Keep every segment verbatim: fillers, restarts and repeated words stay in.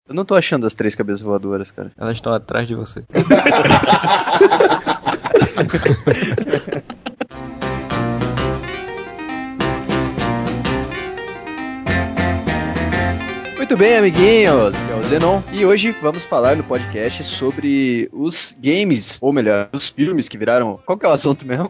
Eu não tô achando as três cabeças voadoras, cara. Elas estão atrás de você. Muito bem, amiguinhos, é o Zenon, e hoje vamos falar no podcast sobre os games, ou melhor, os filmes que viraram... Qual que é o assunto mesmo?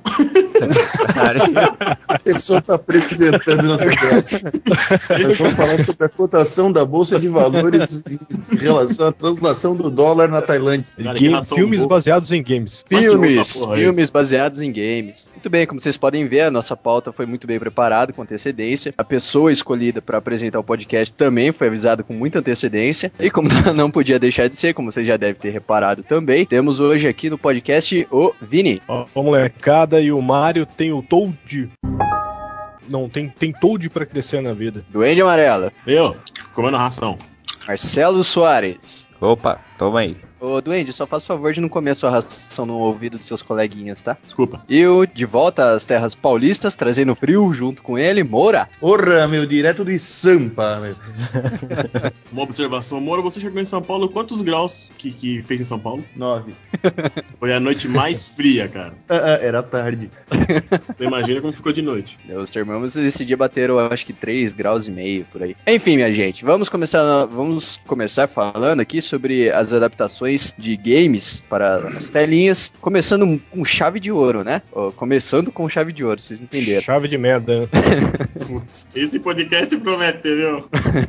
A pessoa tá apresentando nossa classe. Nós vamos falar sobre a cotação da Bolsa de Valores em relação à translação do dólar na Tailândia. Game, filmes baseados em games. Filmes, filmes baseados em games. Muito bem, como vocês podem ver, a nossa pauta foi muito bem preparada, com antecedência. A pessoa escolhida para apresentar o podcast também foi avisada com muita antecedência. E como não podia deixar de ser, como vocês já devem ter reparado também, temos hoje aqui no podcast o Vini. Ó, a molecada e o Mario tem o Toad. Não, tem, tem Toad pra crescer na vida. Duende Amarela. Eu, comendo ração. Marcelo Soares. Opa, toma aí. Ô, Duende, só faz o favor de não comer a sua ração no ouvido dos seus coleguinhas, tá? Desculpa. E o de volta às terras paulistas, trazendo frio junto com ele, Moura. Porra, meu, direto de Sampa, meu. Uma observação, Moura, você chegou em São Paulo, quantos graus que, que fez em São Paulo? Nove. Foi a noite mais fria, cara. Ah, era tarde. Você imagina como ficou de noite. Os termômetros esse dia bateram, acho que três graus e meio, por aí. Enfim, minha gente, vamos começar, vamos começar falando aqui sobre as adaptações de games para as telinhas, começando com chave de ouro, né? Oh, começando com chave de ouro, vocês entenderam. Chave de merda, né? Putz, esse podcast promete, viu?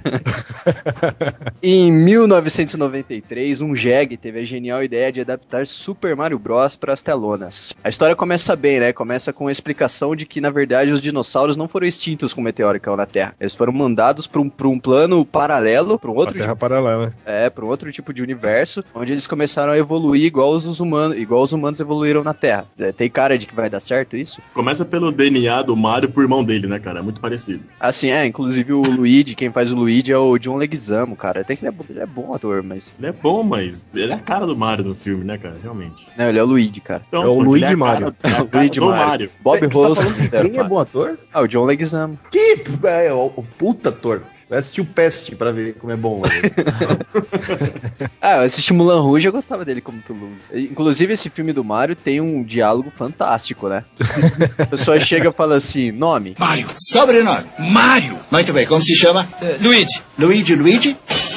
Em mil novecentos e noventa e três, um jegue teve a genial ideia de adaptar Super Mario Bros. Para as telonas. A história começa bem, né? Começa com a explicação de que, na verdade, os dinossauros não foram extintos com o meteoro que caiu na Terra. Eles foram mandados para um, para um plano paralelo, para um outro... A Terra tipo, paralela. É, para um outro tipo de universo, onde eles começaram a evoluir igual os humanos, igual os humanos evoluíram na Terra. É, tem cara de que vai dar certo isso? Começa pelo D N A do Mario pro irmão dele, né, cara? É muito parecido. Assim, é, inclusive o Luigi, quem faz o Luigi é o John Leguizamo, cara. Até que ele é, ele é bom ator, mas... Ele é bom, mas ele é a cara do Mario no filme, né, cara? Realmente. Não, ele é o Luigi, cara. Então, é o pô, Luigi ele é Mario. Cara, é a O cara Luigi do Mario. Mario. Bob É, tu tá Hoskins. falando que quem é bom ator? Ah, o John Leguizamo. Que é, o, o puta ator. Vai assistir o Peste pra ver como é bom. Ah, eu assisti Mulan Rouge, eu gostava dele como Toulouse. Inclusive, esse filme do Mario tem um diálogo fantástico, né? A pessoa chega e fala assim, nome? Mario. Sobrenome? Mario. Muito bem, como se chama? Uh, Luigi. Luigi, Luigi?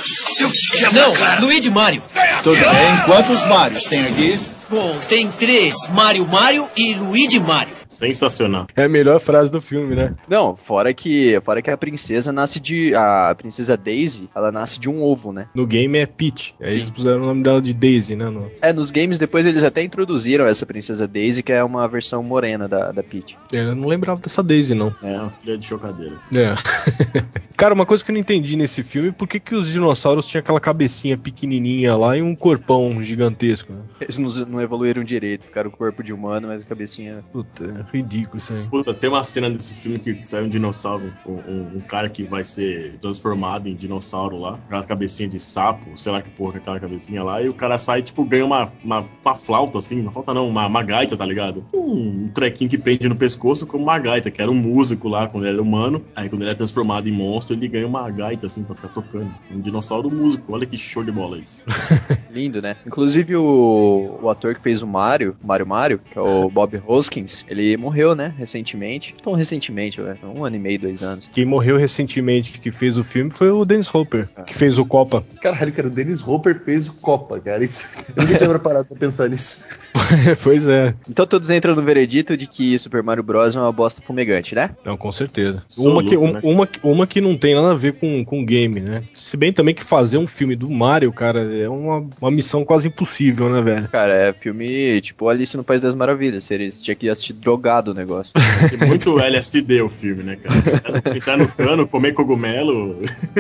Não, Luigi Mario. Tudo bem, quantos Marios tem aqui? Bom, tem três, Mario Mario e Luigi Mario. Sensacional. É a melhor frase do filme, né? Não, fora que, fora que a princesa nasce de... A princesa Daisy, ela nasce de um ovo, né? No game é Peach. Aí Sim. eles puseram o nome dela de Daisy, né? No... É, nos games depois eles até introduziram essa princesa Daisy, que é uma versão morena da, da Peach. Eu não lembrava dessa Daisy, não. É uma filha de chocadeira. É. Cara, uma coisa que eu não entendi nesse filme, por que que os dinossauros tinham aquela cabecinha pequenininha lá e um corpão gigantesco, né? Eles não, não evoluíram direito, ficaram com o corpo de humano, mas a cabecinha... Puta, é ridículo isso aí. Puta, tem uma cena desse filme que sai um dinossauro, um, um, um cara que vai ser transformado em dinossauro lá, aquela cabecinha de sapo, sei lá que porra, aquela cabecinha lá, e o cara sai, tipo, ganha uma, uma, uma flauta, assim, uma flauta não, uma, uma gaita, tá ligado? Um, um trequinho que prende no pescoço como uma gaita, que era um músico lá quando ele era humano, aí quando ele é transformado em monstro, ele ganha uma gaita, assim, pra ficar tocando. Um dinossauro músico, olha que show de bola isso. Lindo, né? Inclusive o, o ator que fez o Mario, Mario Mario, que é o Bob Hoskins, ele morreu, né, recentemente. Tão recentemente, né? Um ano e meio, dois anos. Quem morreu recentemente que fez o filme foi o Dennis Hopper, ah. que fez o Copa. Caralho, cara, o Dennis Hopper fez o Copa, cara. Isso, eu nunca tinha preparado pra pensar nisso. Pois é. Então todos entram no veredito de que Super Mario Bros. É uma bosta fumegante, né? Então, com certeza. Sou Uma que, louco, um, né? uma, uma que não tem nada a ver com, com game, né? Se bem também que fazer um filme do Mario, cara, é uma, uma missão quase impossível, né, velho? Cara, é filme tipo Alice no País das Maravilhas. Eles tinham que assistir drogado o negócio. Vai ser muito L S D o filme, né, cara? Entrar no cano, comer cogumelo.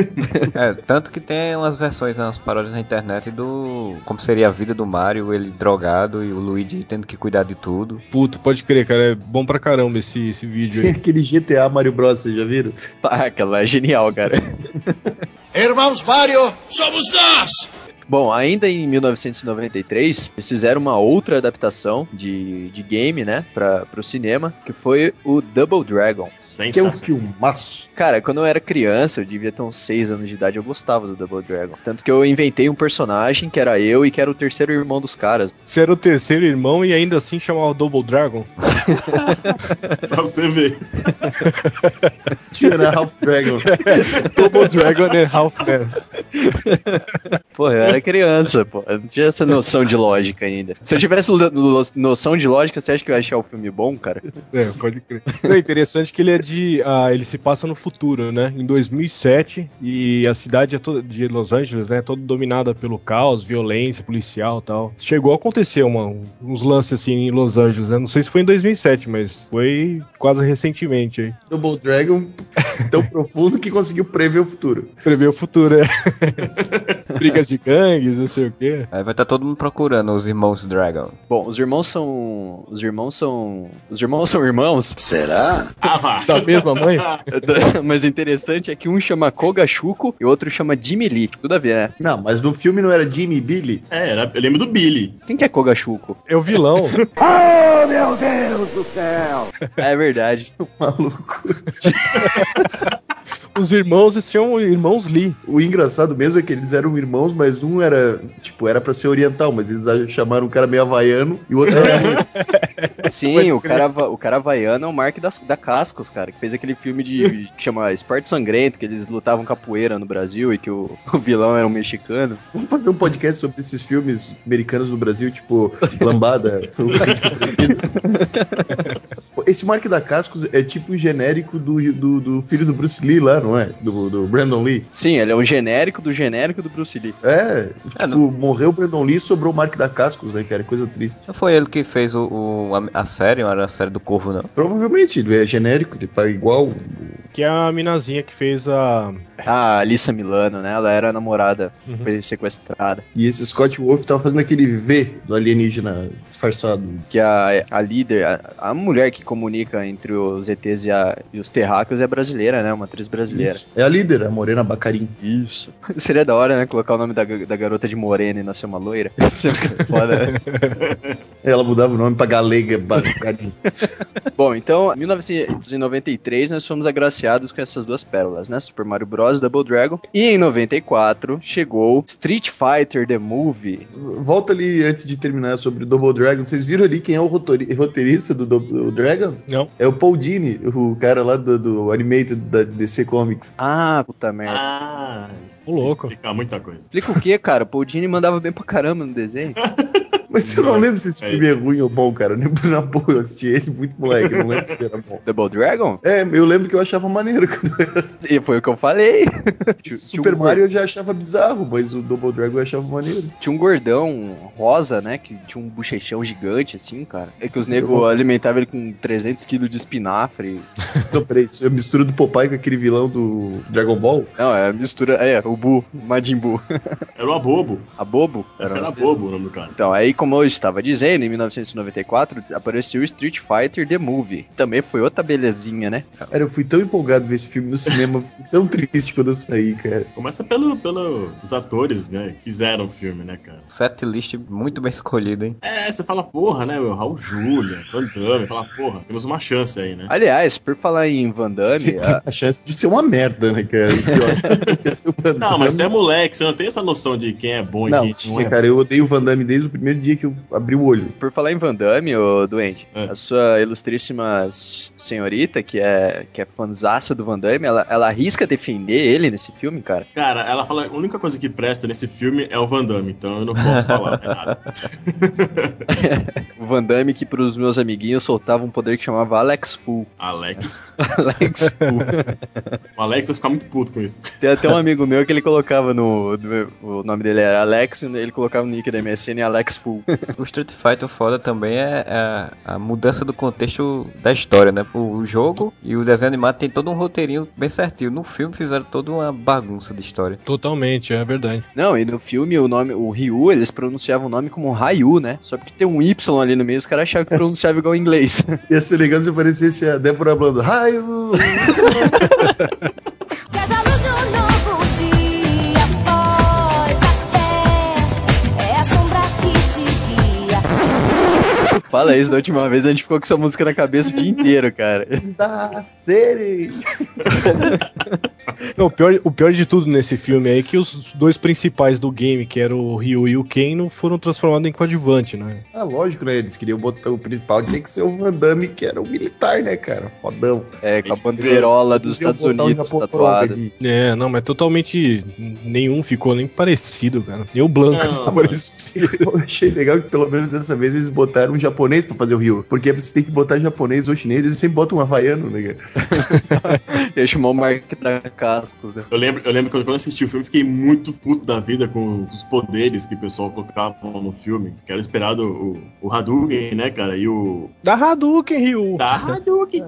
É, tanto que tem umas versões, umas paródias na internet do... Como seria a vida do Mario, ele drogado e o Luigi tendo que cuidar de tudo. Puto, pode crer, cara, é bom pra caramba esse, esse vídeo aí. Aquele G T A Mario Bros, vocês já viram? Tá, aquela é genial, cara. Irmãos Mario, somos nós! Bom, ainda em mil novecentos e noventa e três, eles fizeram uma outra adaptação de, de game, né, pra, pro cinema, que foi o Double Dragon. Que é um filmaço. Cara, quando eu era criança, eu devia ter uns seis anos de idade, eu gostava do Double Dragon. Tanto que eu inventei um personagem que era eu e que era o terceiro irmão dos caras. Você era o terceiro irmão e ainda assim chamava Double Dragon? Pra você ver. Two and a Half Dragon. Double Dragon and Half Man. Pô, eu era criança, pô. Eu não tinha essa noção de lógica ainda. Se eu tivesse lo- lo- noção de lógica, você acha que eu ia achar o filme bom, cara? É, pode crer. É interessante que ele é de... Ah, ele se passa no futuro, né? Em dois mil e sete, e a cidade é toda, de Los Angeles, né? Toda dominada pelo caos, violência, policial e tal. Chegou a acontecer uma, uns lances assim em Los Angeles, né? Não sei se foi em dois mil e sete, mas foi quase recentemente aí. Double Dragon tão profundo que conseguiu prever o futuro. Prever o futuro, é. Brigas de gangues, não sei o quê. Aí vai estar todo mundo procurando os irmãos Dragon. Bom, os irmãos são... Os irmãos são... Os irmãos são irmãos? Será? Ah, vá. Da mesma mãe? Mas o interessante é que um chama Kogashuko e o outro chama Jimmy Lee. Tudo a ver, né? Não, mas no filme não era Jimmy e Billy? É, era, eu lembro do Billy. Quem que é Kogashuko? É o vilão. É verdade. Maluco. Os irmãos se chamam irmãos Lee. O engraçado mesmo é que eles eram irmãos, mas um era, tipo, era pra ser oriental, mas eles chamaram um cara meio havaiano e o outro era... Sim, o cara, o cara havaiano é o Mark das, da Cascos, cara, que fez aquele filme de, que chama Esporte Sangrento, que eles lutavam capoeira no Brasil e que o, o vilão era um mexicano. Vamos fazer um podcast sobre esses filmes americanos no Brasil, tipo Lambada, o Ritmo Proibido. Esse Mark da Cascos é tipo o genérico do, do, do filho do Bruce Lee lá, não é? Do, do Brandon Lee. Sim, ele é um genérico do genérico do Bruce Lee. É, tipo, É, não- morreu o Brandon Lee e sobrou o Mark da Cascos, né, cara? Coisa triste. Não foi ele que fez o, o- a, a série, não era a série do Corvo, não? Provavelmente, ele é genérico, ele tá igual. Que é a minazinha que fez a... A Alissa Milano, né? Ela era a namorada, Uhum. foi sequestrada. E esse Scott Wolf tava fazendo aquele V do alienígena disfarçado. Que a, a líder, a, a mulher que comunica entre os E Tês e, a, e os terráqueos é brasileira, né? Uma atriz brasileira. Isso. É a líder, a Morena Bacarin. Isso. Seria da hora, né? Colocar o nome da, da garota de Morena e nascer uma loira. Isso é foda, né? Ela mudava o nome pra Galega Bacarin. Bom, então, em mil novecentos e noventa e três, nós fomos agraciados com essas duas pérolas, né? Super Mario Bros. Double Dragon. E em noventa e quatro, chegou Street Fighter The Movie. Volta ali antes de terminar sobre o Double Dragon. Vocês viram ali quem é o rotori- roteirista do Double Dragon? Não. É o Paul Dini, o cara lá do, do Animated da D C Comics. Ah, puta merda. Ah, isso Ô, louco. explica muita coisa. Explica o que, cara? O Paul Dini mandava bem pra caramba no desenho. Mas eu não lembro se esse É. filme é ruim ou bom, cara. Eu lembro na boa, eu assisti ele muito moleque, eu não lembro se ele era bom. Double Dragon? É, eu lembro que eu achava maneiro quando eu era... E foi o que eu falei. Tinha- Super tinha um Mario eu já achava bizarro, mas o Double Dragon eu achava maneiro. Tinha um gordão rosa, né? Que tinha um bochechão gigante, assim, cara. É que os negros alimentavam ele com trezentos quilos de espinafre. Não, peraí, isso é a mistura do Popeye com aquele vilão do Dragon Ball? Não, é a mistura. É, o Bu, o Majin Buu. Era o Abobo. A Bobo? Era, era Bobo o nome do cara. Então, aí, como eu estava dizendo, em mil novecentos e noventa e quatro apareceu o Street Fighter The Movie. Também foi outra belezinha, né? Cara, eu fui tão empolgado ver esse filme no cinema, eu fiquei tão triste quando eu saí, cara. Começa pelo, pelo os atores, né? Que fizeram o filme, né, cara? Set list muito bem escolhido, hein? É, você fala, porra, né? O Raul Julia, Van Damme, fala, porra, temos uma chance aí, né? Aliás, por falar em Van Damme, a- A chance de ser uma merda, né, cara? Pior que ia ser o Van Não, mas você é Damme. moleque, você não tem essa noção de quem é bom e Não, quem não é. cara, eu odeio o Van Damme desde o primeiro dia que eu abri o olho. por falar em Van Damme, ô doente, É. a sua ilustríssima s- senhorita, que é, que é fanzaça do Van Damme, ela, ela arrisca defender ele nesse filme, cara. Cara, ela fala, a única coisa que presta nesse filme é o Van Damme, então eu não posso falar é nada. O Van Damme que pros meus amiguinhos soltava um poder que chamava Alex Fu. Alex. Alex Fu. O Alex vai ficar muito puto com isso. Tem até um amigo meu que ele colocava no... do- o nome dele era Alex, e ele colocava no nick da M S N Alex Fu. O Street Fighter foda também é a, a mudança do contexto da história, né? O jogo e o desenho animado tem todo um roteirinho bem certinho. No filme fizeram toda uma bagunça de história. Totalmente, é verdade. Não, e no filme o nome, o Ryu, eles pronunciavam o nome como Ryu, né? Só porque tem um Y ali no meio, os caras achavam que pronunciava igual em inglês. Ia ser legal se aparecesse a Débora falando raio! Que haja luz no novo dia após a Fala isso, da última vez a gente ficou com essa música na cabeça o dia inteiro, cara. Da série! Não, o, pior, o pior de tudo nesse filme é que os dois principais do game, que era o Ryu e o Ken, não foram transformados em coadjuvante, né? Ah, lógico, né? Eles queriam botar o principal, tinha que ser o Van Damme, que era o militar, né, cara? Fodão. É, com a bandeirola dos Eles iam Estados botar o Unidos Japão tatuada. ali. É, não, mas totalmente nenhum ficou nem parecido, cara. Nem o Blanca Não, ficou mano. parecido. Eu achei legal que pelo menos dessa vez eles botaram um japonês pra fazer o Ryu. Porque você tem que botar japonês ou chinês, eles sempre botam um havaiano, né, cara? Ele chamou o Mark da Cascos, né? Eu lembro, eu lembro que quando eu assisti o filme, fiquei muito puto da vida com os poderes que o pessoal colocava no filme. Que era esperado o, o Hadouken, né, cara? E o. Da Hadouken, Ryu. Da Hadouken!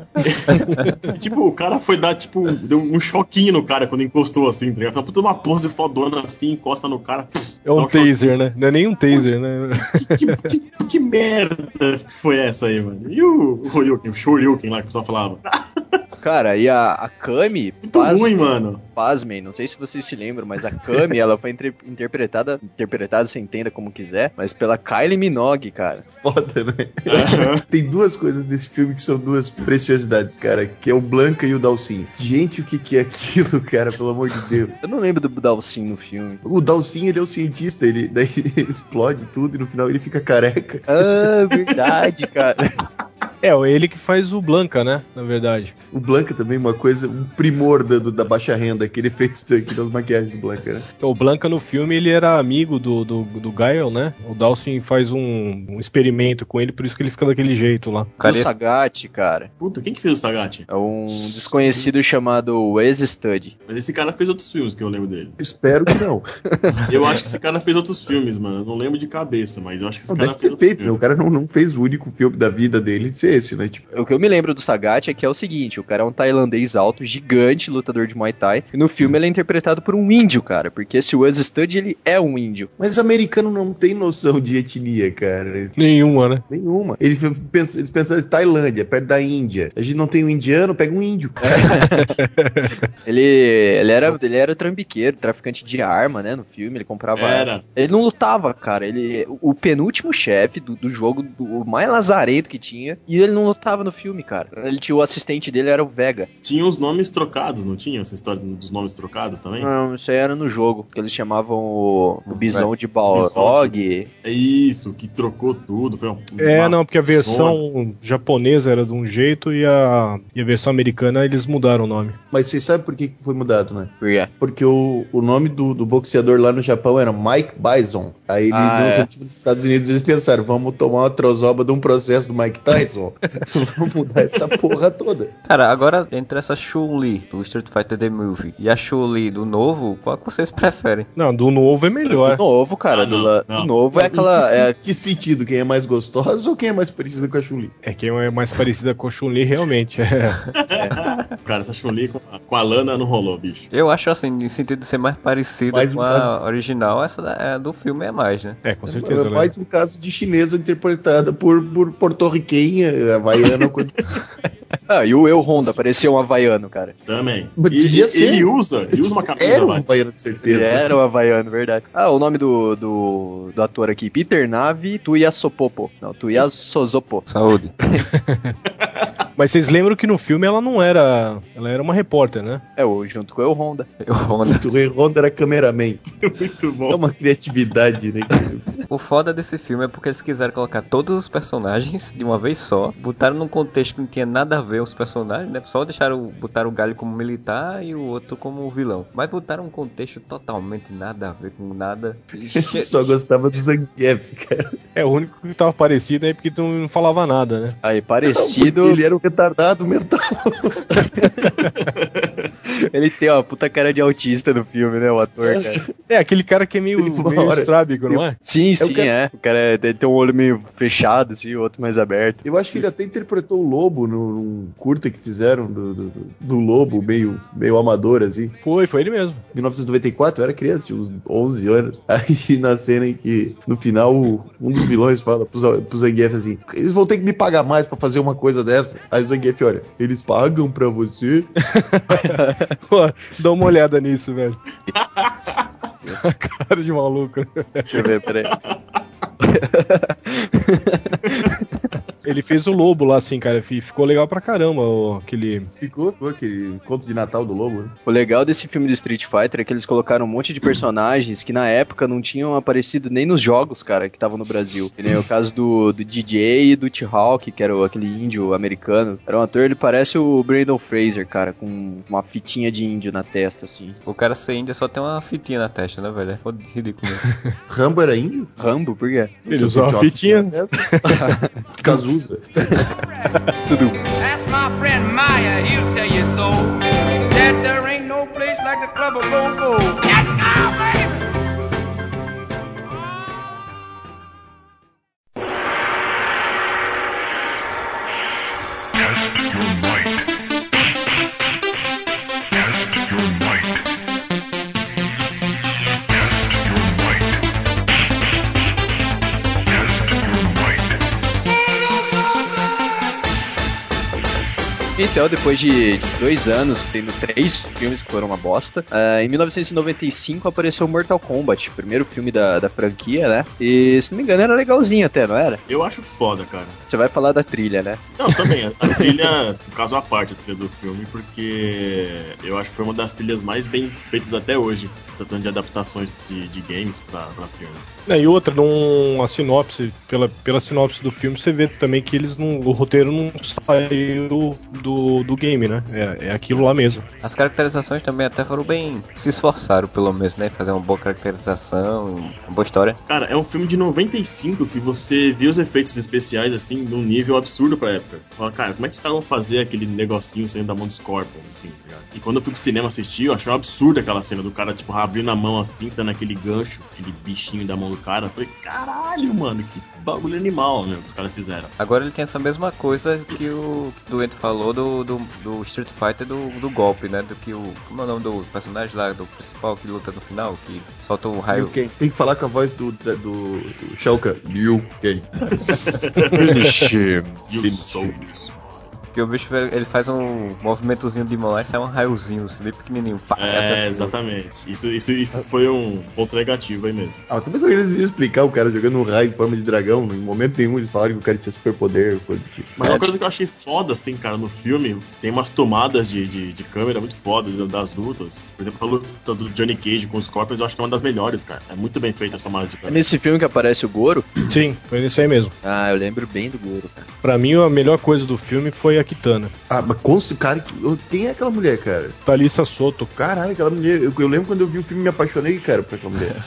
Tipo, o cara foi dar, tipo, deu um choquinho no cara quando encostou assim, tá ligado? Foi puta uma pose fodona assim, encosta no cara. É um dá taser, né? Não é nem um taser, né? Que, que, que, que merda que foi essa aí, mano? E o, o Horyuken, o Shoryuken lá que o pessoal falava? Cara, e a, a Kami, Muito ruim, mano. pasmem, não sei se vocês se lembram, mas a Kami, ela foi entre- interpretada, interpretada, você entenda como quiser, mas pela Kylie Minogue, cara. Foda, né? Tem duas coisas nesse filme que são duas preciosidades, cara, que é o Blanca e o Dalsin. Gente, o que que é aquilo, cara, pelo amor de Deus. Eu não lembro do Dalsin no filme. O Dalsin, ele é o cientista, ele daí explode tudo e no final ele fica careca. Ah, verdade, cara. É, ele que faz o Blanca, né? Na verdade. O Blanca também, uma coisa, um primor da, do- da baixa renda, aquele efeito aqui das maquiagens do Blanca, né? Então, o Blanca no filme, ele era amigo do, do, do Gael, né? O Dawson faz um, um experimento com ele, por isso que ele fica daquele jeito lá. O Cara, Sagat, cara, Puta, quem que fez o Sagat? é um desconhecido chamado Wes Study. Mas esse cara fez outros filmes que eu lembro dele. Espero que não. Eu acho que esse cara fez outros filmes, mano. Eu não lembro de cabeça, mas eu acho que esse Não, cara deve fez ter outros feito, né? O filmes. cara não, não fez o único filme da vida dele de ser esse, né? Tipo, O que eu me lembro do Sagat é que é o seguinte, o cara é um tailandês alto, gigante, lutador de Muay Thai, e no filme ele é interpretado por um índio, cara, porque esse Wes Study, ele é um índio. mas americano não tem noção de etnia, cara. Eles- Nenhuma, né? Nenhuma. Eles pensam, eles pensam em Tailândia, perto da Índia. A gente não tem um indiano, pega um índio. Ele, ele, era, ele era trambiqueiro, traficante de arma, né, no filme, ele comprava arma. Era. Ele não lutava, cara, ele, o penúltimo chefe do, do jogo, do, o mais lazarento que tinha, e ele não lutava no filme, cara. Ele tinha, o assistente dele era o Vega. Tinha os nomes trocados, não tinha essa história dos nomes trocados também? Não, isso aí era no jogo, que eles chamavam o, o Bison de Balrog. É isso, que trocou tudo. Foi uma, É, uma não, porque a zona. versão japonesa era de um jeito e a, e a versão americana eles mudaram o nome. Mas vocês sabem por que que foi mudado, né? Yeah. Porque o, o nome do, do boxeador lá no Japão era Mike Bison. Aí ele, Ah, no é. cantinho dos Estados Unidos, eles pensaram, vamos tomar uma trozoba de um processo do Mike Tyson. Vamos mudar essa porra toda. cara, agora entre essa Chun-Li do Street Fighter The Movie e a Chun-Li do novo, qual que vocês preferem? Não, do novo é melhor. Do novo, cara, Ah, do, não, la- não. do novo é Em aquela... que, É, que sentido? Quem é mais gostosa ou quem é mais parecida com a Chun-Li? É quem é mais parecida com a Chun-Li, realmente. É. Cara, essa Chun-Li com, a- com a Lana não rolou, bicho. Eu acho assim, no sentido de ser mais parecida Mais um com a caso- original, essa da- é, do filme é mais, né? É, com certeza. É né? mais um caso de chinesa interpretada por, por porto-riquenha, havaiana. coisa- Ah, e o Eu Honda parecia um havaiano, cara. Também. Mas E, devia e- ser. ele usa, ele usa uma camisa Era um lá. havaiano, de certeza. Ele era um havaiano, verdade. Ah, o nome do, do, do ator aqui, Peter Navi Tuiasopopo. Não, Tuiasosopo. Saúde. Mas vocês lembram que no filme ela não era. Ela era uma repórter, né? É, o, junto com o Eu Honda. O Honda. O Rei Honda era cameraman. Muito É bom. uma criatividade, né? O foda desse filme é porque eles quiseram colocar todos os personagens de uma vez só, botaram num contexto que não tinha nada a ver os personagens, né? Só deixaram, botaram o Galho como militar e o outro como vilão. Mas botaram um contexto totalmente nada a ver com nada. E Eu che- só gostava do Zangief, cara. É o único que tava parecido aí porque tu não falava nada, né? Aí, parecido. Ele era um retardado mental. Ele tem uma puta cara de autista no filme, né? O ator, cara. É, aquele cara que é meio, Uma meio hora- estrábico, não é? Sim, o sim, cara- é. O cara é- tem tem um olho meio fechado, assim, o outro mais aberto. Eu acho que ele até interpretou o Lobo no, num curta que fizeram do, do, do Lobo, meio, meio amador, assim. Foi, foi ele mesmo. mil novecentos e noventa e quatro, eu era criança, tinha uns onze anos. Aí na cena em que, no final, o- um dos vilões fala pro, Za- pro Zangief assim: eles vão ter que me pagar mais pra fazer uma coisa dessa. Aí o Zangief olha: eles pagam pra você? Pô, dá uma olhada nisso, velho. Cara de maluco. Deixa eu ver, peraí. Ele fez o Lobo lá, assim, cara. Ficou legal pra caramba o, aquele... Ficou, ficou aquele conto de Natal do Lobo, né? O legal desse filme do Street Fighter é que eles colocaram um monte de personagens que na época não tinham aparecido nem nos jogos, cara, que estavam no Brasil. Que nem o caso do, do D J e do T-Hawk, que era o, aquele índio americano. Era um ator, ele parece o Brandon Fraser, cara, com uma fitinha de índio na testa, assim. O cara ser índio só tem uma fitinha na testa, né, velho? É ridículo. Rambo era índio? Rambo, por quê? Ele usou uma fitinha. Cazuza. Tudo. That's my friend Maya, he'll tell you so. That there ain't no place like the club of go-go. Let's go, baby! Então, depois de dois anos, tendo três filmes que foram uma bosta, uh, em mil novecentos e noventa e cinco apareceu Mortal Kombat, o primeiro filme da, da franquia, né? E, se não me engano, era legalzinho até, não era? Eu acho foda, cara. Você vai falar da trilha, né? Não, também. A trilha, no caso, a parte a trilha do filme, porque eu acho que foi uma das trilhas mais bem feitas até hoje, se tratando de adaptações de, de games pra, pra filmes. É, e outra, numa sinopse, pela, pela sinopse do filme, você vê também que eles não, o roteiro não saiu do, do game, né? É, é aquilo lá mesmo. As caracterizações também até foram bem... se esforçaram, pelo menos, né? Fazer uma boa caracterização, uma boa história. Cara, é um filme de noventa e cinco que você viu os efeitos especiais, assim, num nível absurdo pra época. Você fala, cara, como é que os caras vão fazer aquele negocinho saindo da mão do Scorpion, assim, tá ligado? E quando eu fui pro cinema assistir, eu achei um absurdo aquela cena do cara, tipo, abrindo a mão assim, saindo aquele gancho, aquele bichinho da mão do cara. Eu falei, caralho, mano, que bagulho animal, né, que os caras fizeram. Agora ele tem essa mesma coisa que o Duento falou do, do, do Street Fighter do, do golpe, né? Do que o... como é o nome do personagem lá, do principal que luta no final, que solta o raio... Tem que falar com a voz do, do, do Shao Kahn. Liu Kang. Finish him. You sold this. Porque o bicho, ele faz um movimentozinho de mão lá e sai um raiozinho, assim, bem pequenininho. Pá, é, exatamente. Isso, isso, isso foi um ponto negativo aí mesmo. Ah, tudo bem que eles iam explicar o cara jogando um raio em forma de dragão. Em momento nenhum eles falaram que o cara tinha superpoder, coisa do tipo. Mas uma coisa que eu achei foda, assim, cara, no filme, tem umas tomadas de, de, de câmera muito foda das lutas. Por exemplo, a luta do Johnny Cage com os Scorpions, eu acho que é uma das melhores, cara. É muito bem feita as tomadas de É câmera. nesse filme que aparece o Goro? Sim, foi nesse aí mesmo. Ah, eu lembro bem do Goro, cara. Pra mim, a melhor coisa do filme foi a Kitana. Ah, mas consta, cara, quem é aquela mulher, cara? Thalissa Soto. Caralho, aquela mulher. Eu, eu lembro quando eu vi o filme e me apaixonei, cara, por aquela mulher.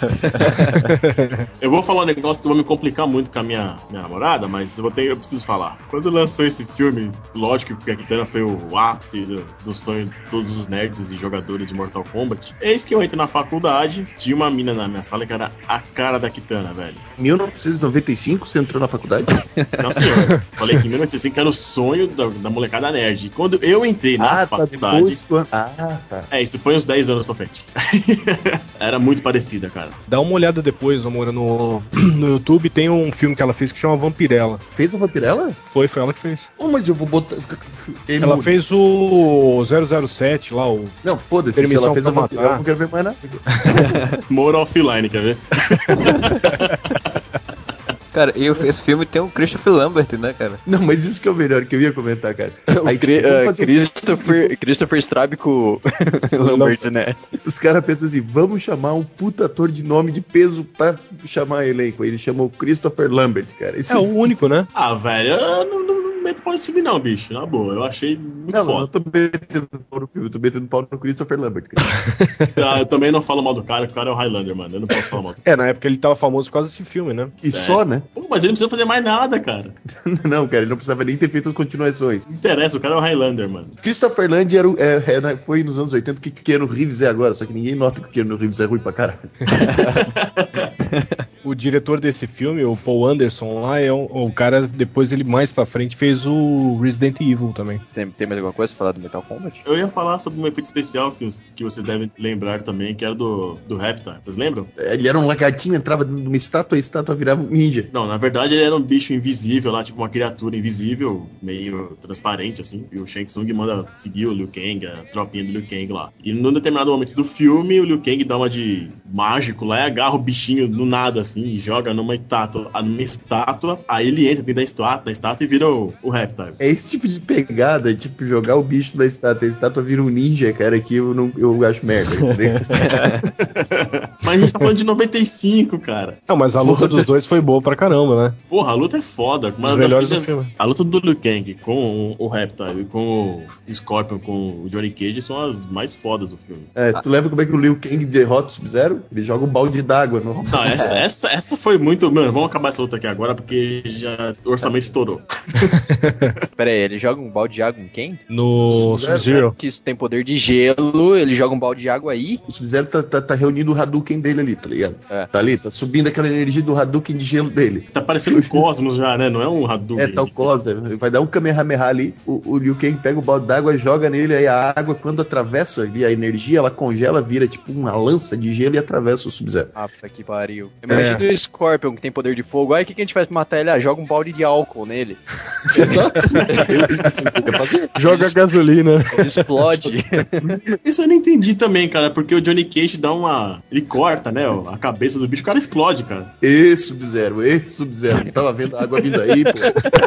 Eu vou falar um negócio que vai me complicar muito com a minha, minha namorada, mas eu, vou ter, eu preciso falar. Quando lançou esse filme, lógico que a Kitana foi o ápice do, do sonho de todos os nerds e jogadores de Mortal Kombat. Eis que eu entro na faculdade, tinha uma mina na minha sala que era a cara da Kitana, velho. mil novecentos e noventa e cinco você entrou na faculdade? Não, senhor. Falei que em mil novecentos e noventa e cinco era o sonho da, da molecada nerd. Quando eu entrei na ah, faculdade... Tá depois, ah, tá. É, isso foi uns dez anos pra frente. Era muito parecida, cara. Dá uma olhada depois, amor, no, no YouTube tem um filme que ela fez que chama Vampirella. Fez a Vampirella? Foi, foi ela que fez. Oh, mas eu vou botar... Ele ela muda. fez o zero zero sete lá, o... Não, foda-se, se ela fez a Vampirella, eu não quero ver mais nada. More offline, quer ver? Cara, e esse filme tem o Christopher Lambert, né, cara? Não, mas isso que é o melhor que eu ia comentar, cara. O Aí, Cri- tipo, vamos uh, fazer um- Christopher, Christopher Strabe com o Lambert, né? Os caras pensam assim, vamos chamar um puta ator de nome de peso pra chamar elenco. Aí ele chamou Christopher Lambert, cara. Esse É o único, né? Ah, velho, eu não, não, não meto pau nesse filme não, bicho. Na boa, eu achei muito Não, eu não foda. tô metendo pau no filme, eu tô metendo pau no Christopher Lambert, cara. Ah, eu também não falo mal do cara, porque o cara é o Highlander, mano. Eu não posso falar mal do É, na época ele tava famoso por causa desse filme, né? E só, né? Pô, mas ele não precisa fazer mais nada, cara. Não, cara, ele não precisava nem ter feito as continuações. Não interessa, o cara é o Highlander, mano. Christopher Land era, o- é, é, foi nos anos oitenta que Keanu Reeves é agora, só que ninguém nota que o Keanu Reeves é ruim pra caralho. O diretor desse filme, o Paul Anderson lá, é um, o cara, depois ele mais pra frente fez o Resident Evil também. Tem, tem mais alguma coisa pra falar do Mortal Kombat? Eu ia falar sobre um efeito especial que, os, que vocês devem lembrar também, que era do, do Reptar. Vocês lembram? Ele era um lagartinho, entrava dentro de uma estátua e a estátua virava um ninja. Não, na verdade ele era um bicho invisível lá, tipo uma criatura invisível, meio transparente, assim. E o Shang Tsung manda seguir o Liu Kang, a tropinha do Liu Kang lá. E num determinado momento do filme, o Liu Kang dá uma de mágico lá e agarra o bichinho do nada, assim. assim e joga numa estátua, numa estátua, aí ele entra dentro da estátua, da estátua e vira o, o Reptile. É esse tipo de pegada, tipo, jogar o bicho da estátua, a estátua vira um ninja, cara, que eu, não, eu acho merda. Mas a gente tá falando de noventa e cinco, cara. Não, mas a luta Foda-se. dos dois foi boa pra caramba, né? Porra, a luta é foda. Uma Os das melhores trilhas- do filme. A luta do Liu Kang com o, o Reptile e com o Scorpion, com o Johnny Cage são as mais fodas do filme. É, tu lembra como é que o Liu Kang derrota o Sub-Zero? Ele joga um balde d'água no Não, essa, essa, essa foi muito... Mano, vamos acabar essa luta aqui agora porque já o orçamento estourou. Pera aí, ele joga um balde de água em quem? No Sub-Zero, Sub-Zero. Que isso tem poder de gelo, ele joga um balde de água aí. O Sub-Zero tá, tá, tá reunindo o Hadouken dele ali, tá ligado? É. Tá ali, tá subindo aquela energia do Hadouken de gelo dele. Tá parecendo um Cosmos já, né? Não é um Hadouken. É, tal coisa. Vai dar um Kamehameha ali, o, o Liu Kang pega o balde d'água, joga nele, aí a água, quando atravessa ali a energia, ela congela, vira tipo uma lança de gelo e atravessa o Sub-Zero. Ah, que pariu. Imagina o Scorpion que tem poder de fogo. Aí o que, que a gente faz pra matar ele? Ah, joga um balde de álcool nele. Exato. Ele, assim, quer fazer. Joga gasolina. Ele explode. Isso eu não entendi também, cara, porque o Johnny Cage dá uma... Ele corta, né, ó, a cabeça do bicho, o cara explode, cara. Ê, Sub-Zero, ê, Sub-Zero. Tava vendo a água vindo aí, pô.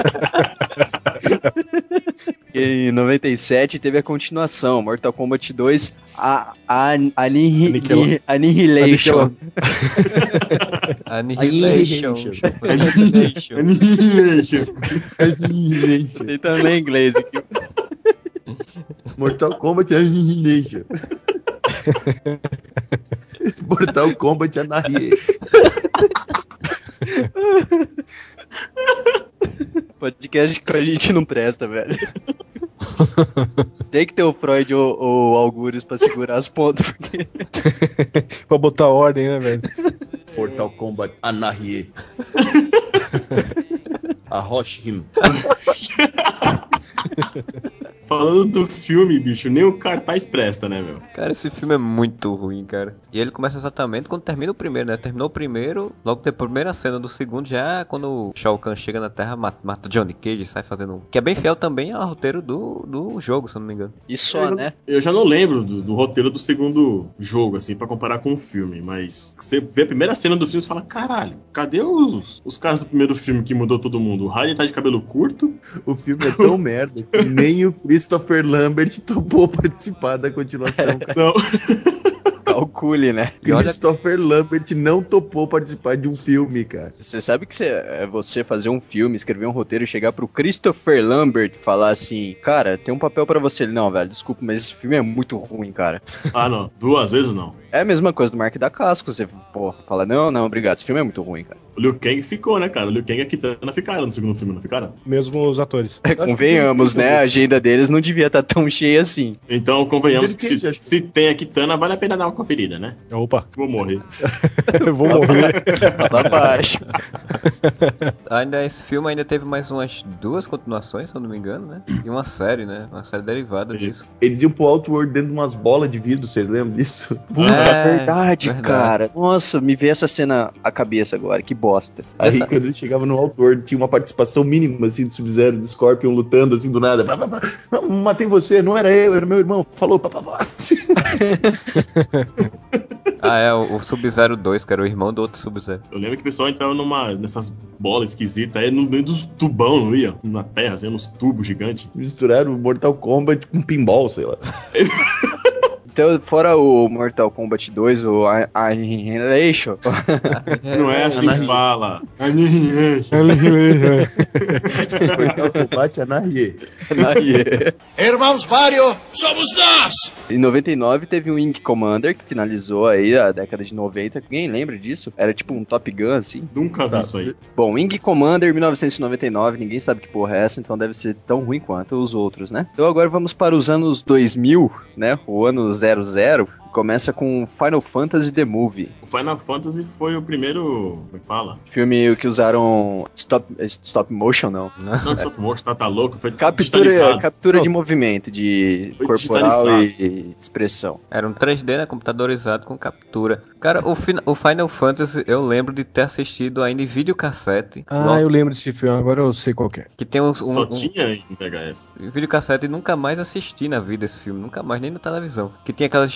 Em noventa e sete teve a continuação, Mortal Kombat dois, a, a, a Annihi- Aniquila- Annihilation. Annihilation. Annihilation. Annihilation. Annihilation. Tem também em inglês aqui. Mortal Kombat Annihilation. Mortal Kombat Annihilation. Podcast que a gente não presta, velho. Tem que ter o Freud ou o Algures pra segurar as pontas, porque... Pra botar ordem, né, velho? Mortal Kombat Annihilation. A Roshin. Falando do filme, bicho, nem o cartaz presta, né, meu? Cara, esse filme é muito ruim, cara. E ele começa exatamente quando termina o primeiro, né? Terminou o primeiro, logo tem a primeira cena do segundo, já quando o Shao Kahn chega na Terra, mata, mata Johnny Cage e sai fazendo um... Que é bem fiel também ao roteiro do, do jogo, se eu não me engano. E só, né? Eu já não lembro do, do roteiro do segundo jogo, assim, pra comparar com o filme, mas você vê a primeira cena do filme e fala, caralho, cadê os, os caras do primeiro filme que mudou todo mundo? O Raiden tá de cabelo curto? O filme é tão merda que nem o Christopher Lambert topou participar da continuação, cara. Não. Calcule, né? E olha- Christopher Lambert não topou participar de um filme, cara. Você sabe que você, é você fazer um filme, escrever um roteiro e chegar pro Christopher Lambert e falar assim, cara, tem um papel pra você. Ele, não, velho, desculpa, mas esse filme é muito ruim, cara. Ah, não. Duas vezes não. É a mesma coisa do Mark da Casco, você, pô, fala, não, não, obrigado, esse filme é muito ruim, cara. O Liu Kang ficou, né, cara? O Liu Kang e a Kitana ficaram no segundo filme, não ficaram? Mesmo os atores. É, convenhamos, né, a agenda deles não devia estar tão cheia assim. Então, convenhamos que Ele se, tem- se tem a Kitana, vale a pena dar uma conferida, né? Opa, Vou morrer. eu vou morrer. Fala abaixo. Ainda esse filme ainda teve mais umas duas continuações, se eu não me engano, né? E uma série, né? Uma série derivada disso. Eles iam pro Outworld dentro de umas bolas de vidro, vocês lembram disso? Puta, É, verdade, verdade. cara. Nossa, me veio essa cena à cabeça agora, que bosta. Aí Essa- quando eles chegavam no Outworld, tinha uma participação mínima, assim, do Sub-Zero, do Scorpion lutando, assim, do nada. Pá, pá, pá. Não, matei você, não era eu, era meu irmão. Falou, pá, pá, pá. Ah, é, o, o Sub-Zero dois, que era o irmão do outro Sub-Zero. Eu lembro que o pessoal entrava numa, nessas bolas esquisitas aí no meio dos tubão, não ia? Na terra, assim, nos tubos gigantes. Misturaram Mortal Kombat com pinball, sei lá. Então, fora o Mortal Kombat dois, o A- Annihilation, Não é assim que Annihilation. fala. Mortal Kombat Anarie. Irmãos Mario, somos nós! em noventa e nove teve o Wing Commander, que finalizou aí a década de noventa. Ninguém lembra disso? Era tipo um Top Gun, assim. Nunca vi Tá. isso aí. Bom, Wing Commander mil novecentos e noventa e nove, ninguém sabe que porra é essa, então deve ser tão ruim quanto os outros, né? Então agora vamos para os anos dois mil, né? O ano zero zero, começa com Final Fantasy The Movie. O Final Fantasy foi o primeiro. Como é que fala? Filme que usaram stop, stop motion, não. Não, que stop motion, tá, tá louco. Foi Captura, digitalizado. captura de movimento, de Foi corporal e, digitalizado. e expressão. Era um três D, né? Computadorizado com captura. Cara, o, fin- o Final Fantasy eu lembro de ter assistido ainda em videocassete. Ah, eu lembro desse filme, agora eu sei qual que é. Que tem uns, um, Só um, tinha em V H S. videocassete e nunca mais assisti na vida esse filme. Nunca mais, nem na televisão. Que tinha aquelas historinhas do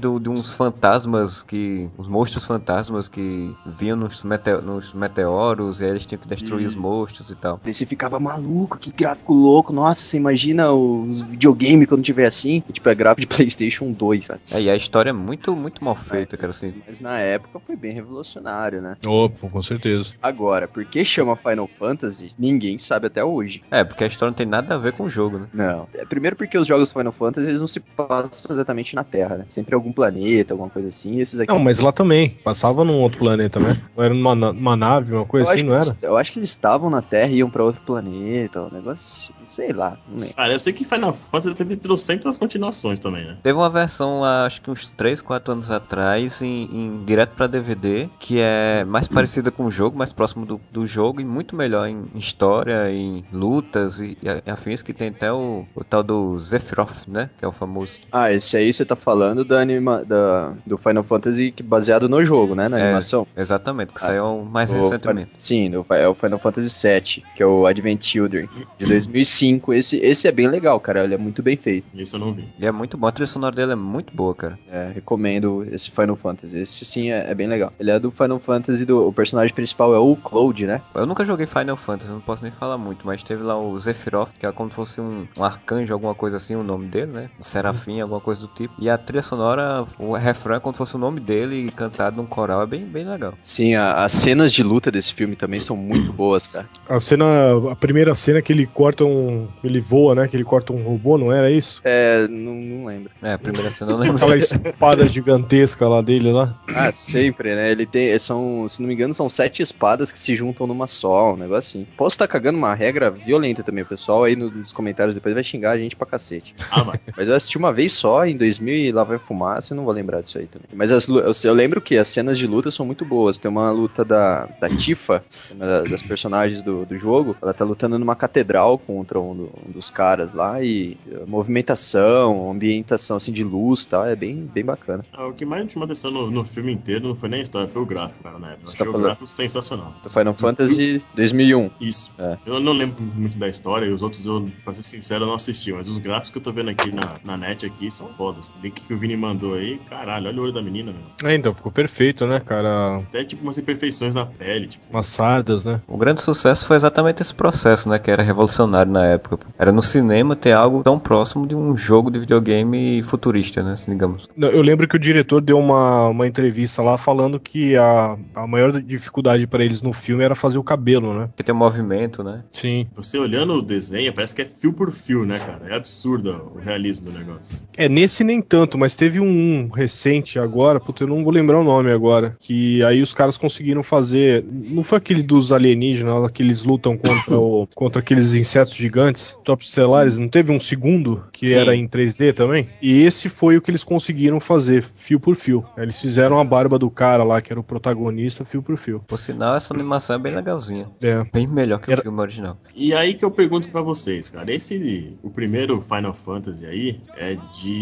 do, de uns fantasmas que... Uns monstros fantasmas que vinham nos, mete, nos meteoros e aí eles tinham que destruir Isso. os monstros e tal. Aí você ficava maluco, que gráfico louco. Nossa, você imagina os videogames quando tiver assim. Tipo, é gráfico de PlayStation dois, sabe? É, e a história é muito, muito mal feita, é, cara, assim. Mas na época foi bem revolucionário, né? Opa, com certeza. Agora, por que chama Final Fantasy? Ninguém sabe até hoje. É, porque a história não tem nada a ver com o jogo, né? Não. É, primeiro porque os jogos Final Fantasy eles não se passam exatamente na Terra, né? Sempre algum planeta, alguma coisa assim. Esses aqui... Não, mas lá também. Passava num outro planeta, né? Não era numa, numa nave, uma coisa eu assim, não era? Eles, eu acho que eles estavam na Terra e iam pra outro planeta. Um negócio, sei lá. Não lembro. Cara, eu sei que Final Fantasy teve trocentas continuações também, né? Teve uma versão, acho que uns três, quatro anos atrás, em, em direto pra D V D, que é mais parecida com o jogo, mais próximo do, do jogo e muito melhor em história, em lutas e, e afins, que tem até o, o tal do Sephiroth, né? Que é o famoso. Ah, esse aí você tá falando da anima, da, do Final Fantasy que baseado no jogo, né? Na é, animação. Exatamente, que ah, saiu mais o, recentemente. Sim, é o Final Fantasy sete, que é o Advent Children, de dois mil e cinco. Esse, esse é bem legal, cara. Ele é muito bem feito. Isso eu não vi. Ele é muito bom, a trilha sonora dele é muito boa, cara. É, recomendo esse Final Fantasy. Esse sim é, é bem legal. Ele é do Final Fantasy, do, o personagem principal é o Cloud, né? Eu nunca joguei Final Fantasy, não posso nem falar muito, mas teve lá o Sephiroth, que é como se fosse um, um arcanjo, alguma coisa assim, o nome dele, né? Serafim, alguma coisa do tipo. E a trilha sonora, o refrão é como se fosse o nome dele cantado num coral, é bem, bem legal. Sim, a, as cenas de luta desse filme também são muito boas, cara. A cena, a primeira cena que ele corta um, ele voa, né? Que ele corta um robô, não era isso? É, não, não lembro. É, a primeira cena eu lembro. Aquela espada gigantesca lá dele lá. Ah, sempre, né? Ele tem, são, se não me engano, são sete espadas que se juntam numa só, um negócio assim. Posso estar cagando uma regra violenta também, o pessoal aí nos comentários depois vai xingar a gente pra cacete. Ah, vai. Mas eu assisti uma vez só, em dois mil e lá vai fumaça, eu não vou lembrar disso aí também. Mas as, eu, eu lembro que as cenas de luta são muito boas. Tem uma luta da, da Tifa, uma das personagens do, do jogo, ela tá lutando numa catedral contra um, do, um dos caras lá e a movimentação, ambientação assim de luz e tal, é bem, bem bacana. Ah, o que mais me chamou atenção no, no filme inteiro não foi nem a história, foi o gráfico, cara, né? Eu Você achei tá o falando... gráfico sensacional. Do Final Fantasy dois mil e um. Isso. É. Eu não lembro muito da história e os outros, eu, pra ser sincero, eu não assisti, mas os gráficos que eu tô vendo aqui na, na net aqui são fodas. O link que o Vini mandou aí, caralho, olha o olho da menina, meu. É, então, ficou perfeito, né, cara? Até tipo umas imperfeições na pele, tipo. Umas sardas, né? O grande sucesso foi exatamente esse processo, né, que era revolucionário na época. Era no cinema ter algo tão próximo de um jogo de videogame futurista, né, assim, digamos. Eu lembro que o diretor deu uma, uma entrevista lá falando que a, a maior dificuldade pra eles no filme era fazer o cabelo, né? Porque tem um movimento, né? Sim. Você olhando o desenho, parece que é fio por fio, né, cara? É absurdo o realismo do negócio. É, nesse nem tanto, mas teve um, um recente agora, puta, eu não vou lembrar o nome agora, que aí os caras conseguiram fazer, não foi aquele dos alienígenas, que eles lutam contra, o, contra aqueles insetos gigantes, top estelares, não teve um segundo que Sim. era em três D também? E esse foi o que eles conseguiram fazer, fio por fio. Eles fizeram a barba do cara lá, que era o protagonista, fio por fio. Por sinal, essa animação é bem legalzinha. É. Bem melhor que era... o filme original. E aí que eu pergunto pra vocês, cara, esse, o primeiro Final Fantasy aí é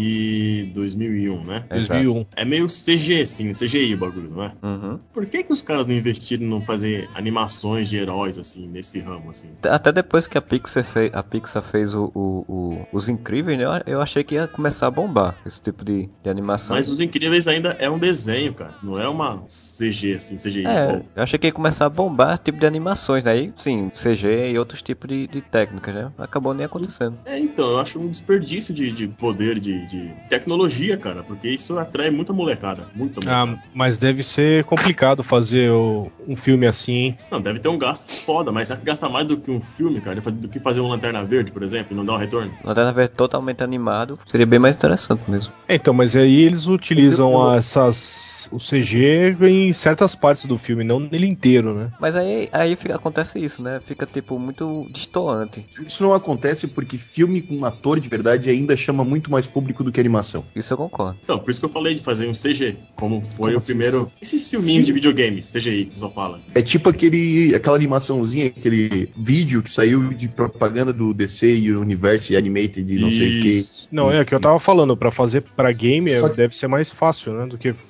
de dois mil e um, né? dois mil e um. É meio C G, assim, C G I o bagulho, não é? Uhum. Por que que os caras não investiram em fazer animações de heróis, assim, nesse ramo, assim? Até depois que a Pixar, fei, a Pixar fez o, o, o, Os Incríveis, né? Eu achei que ia começar a bombar esse tipo de, de animação. Mas Os Incríveis ainda é um desenho, cara. Não é uma C G, assim, C G I. É, eu achei que ia começar a bombar tipo de animações, né? Aí, sim, C G e outros tipos de, de técnicas, né? Acabou nem acontecendo. É, então, eu acho um desperdício de, de poder, de, de tecnologia, cara, porque isso atrai muita molecada, muita molecada. Ah, mas deve ser complicado fazer o, um filme assim, hein? Não, deve ter um gasto foda, mas será que gasta mais do que um filme, cara? Do que fazer um Lanterna Verde, por exemplo, e não dar um retorno? Lanterna Verde totalmente animado, seria bem mais interessante mesmo. É, então, mas aí eles utilizam essas... o C G em certas partes do filme, não nele inteiro, né? Mas aí, aí fica, acontece isso, né? Fica, tipo, muito destoante. Isso não acontece porque filme com um ator de verdade ainda chama muito mais público do que animação. Isso eu concordo. Então, por isso que eu falei de fazer um C G, como foi como o assim, primeiro... Sim. Esses filminhos sim. de videogames, C G I, que só fala. É tipo aquele, aquela animaçãozinha, aquele vídeo que saiu de propaganda do D C e Universe Animated de não isso. sei o que. Não, é o que eu tava falando, pra fazer pra game que, deve ser mais fácil, né? Do que um Só que filme você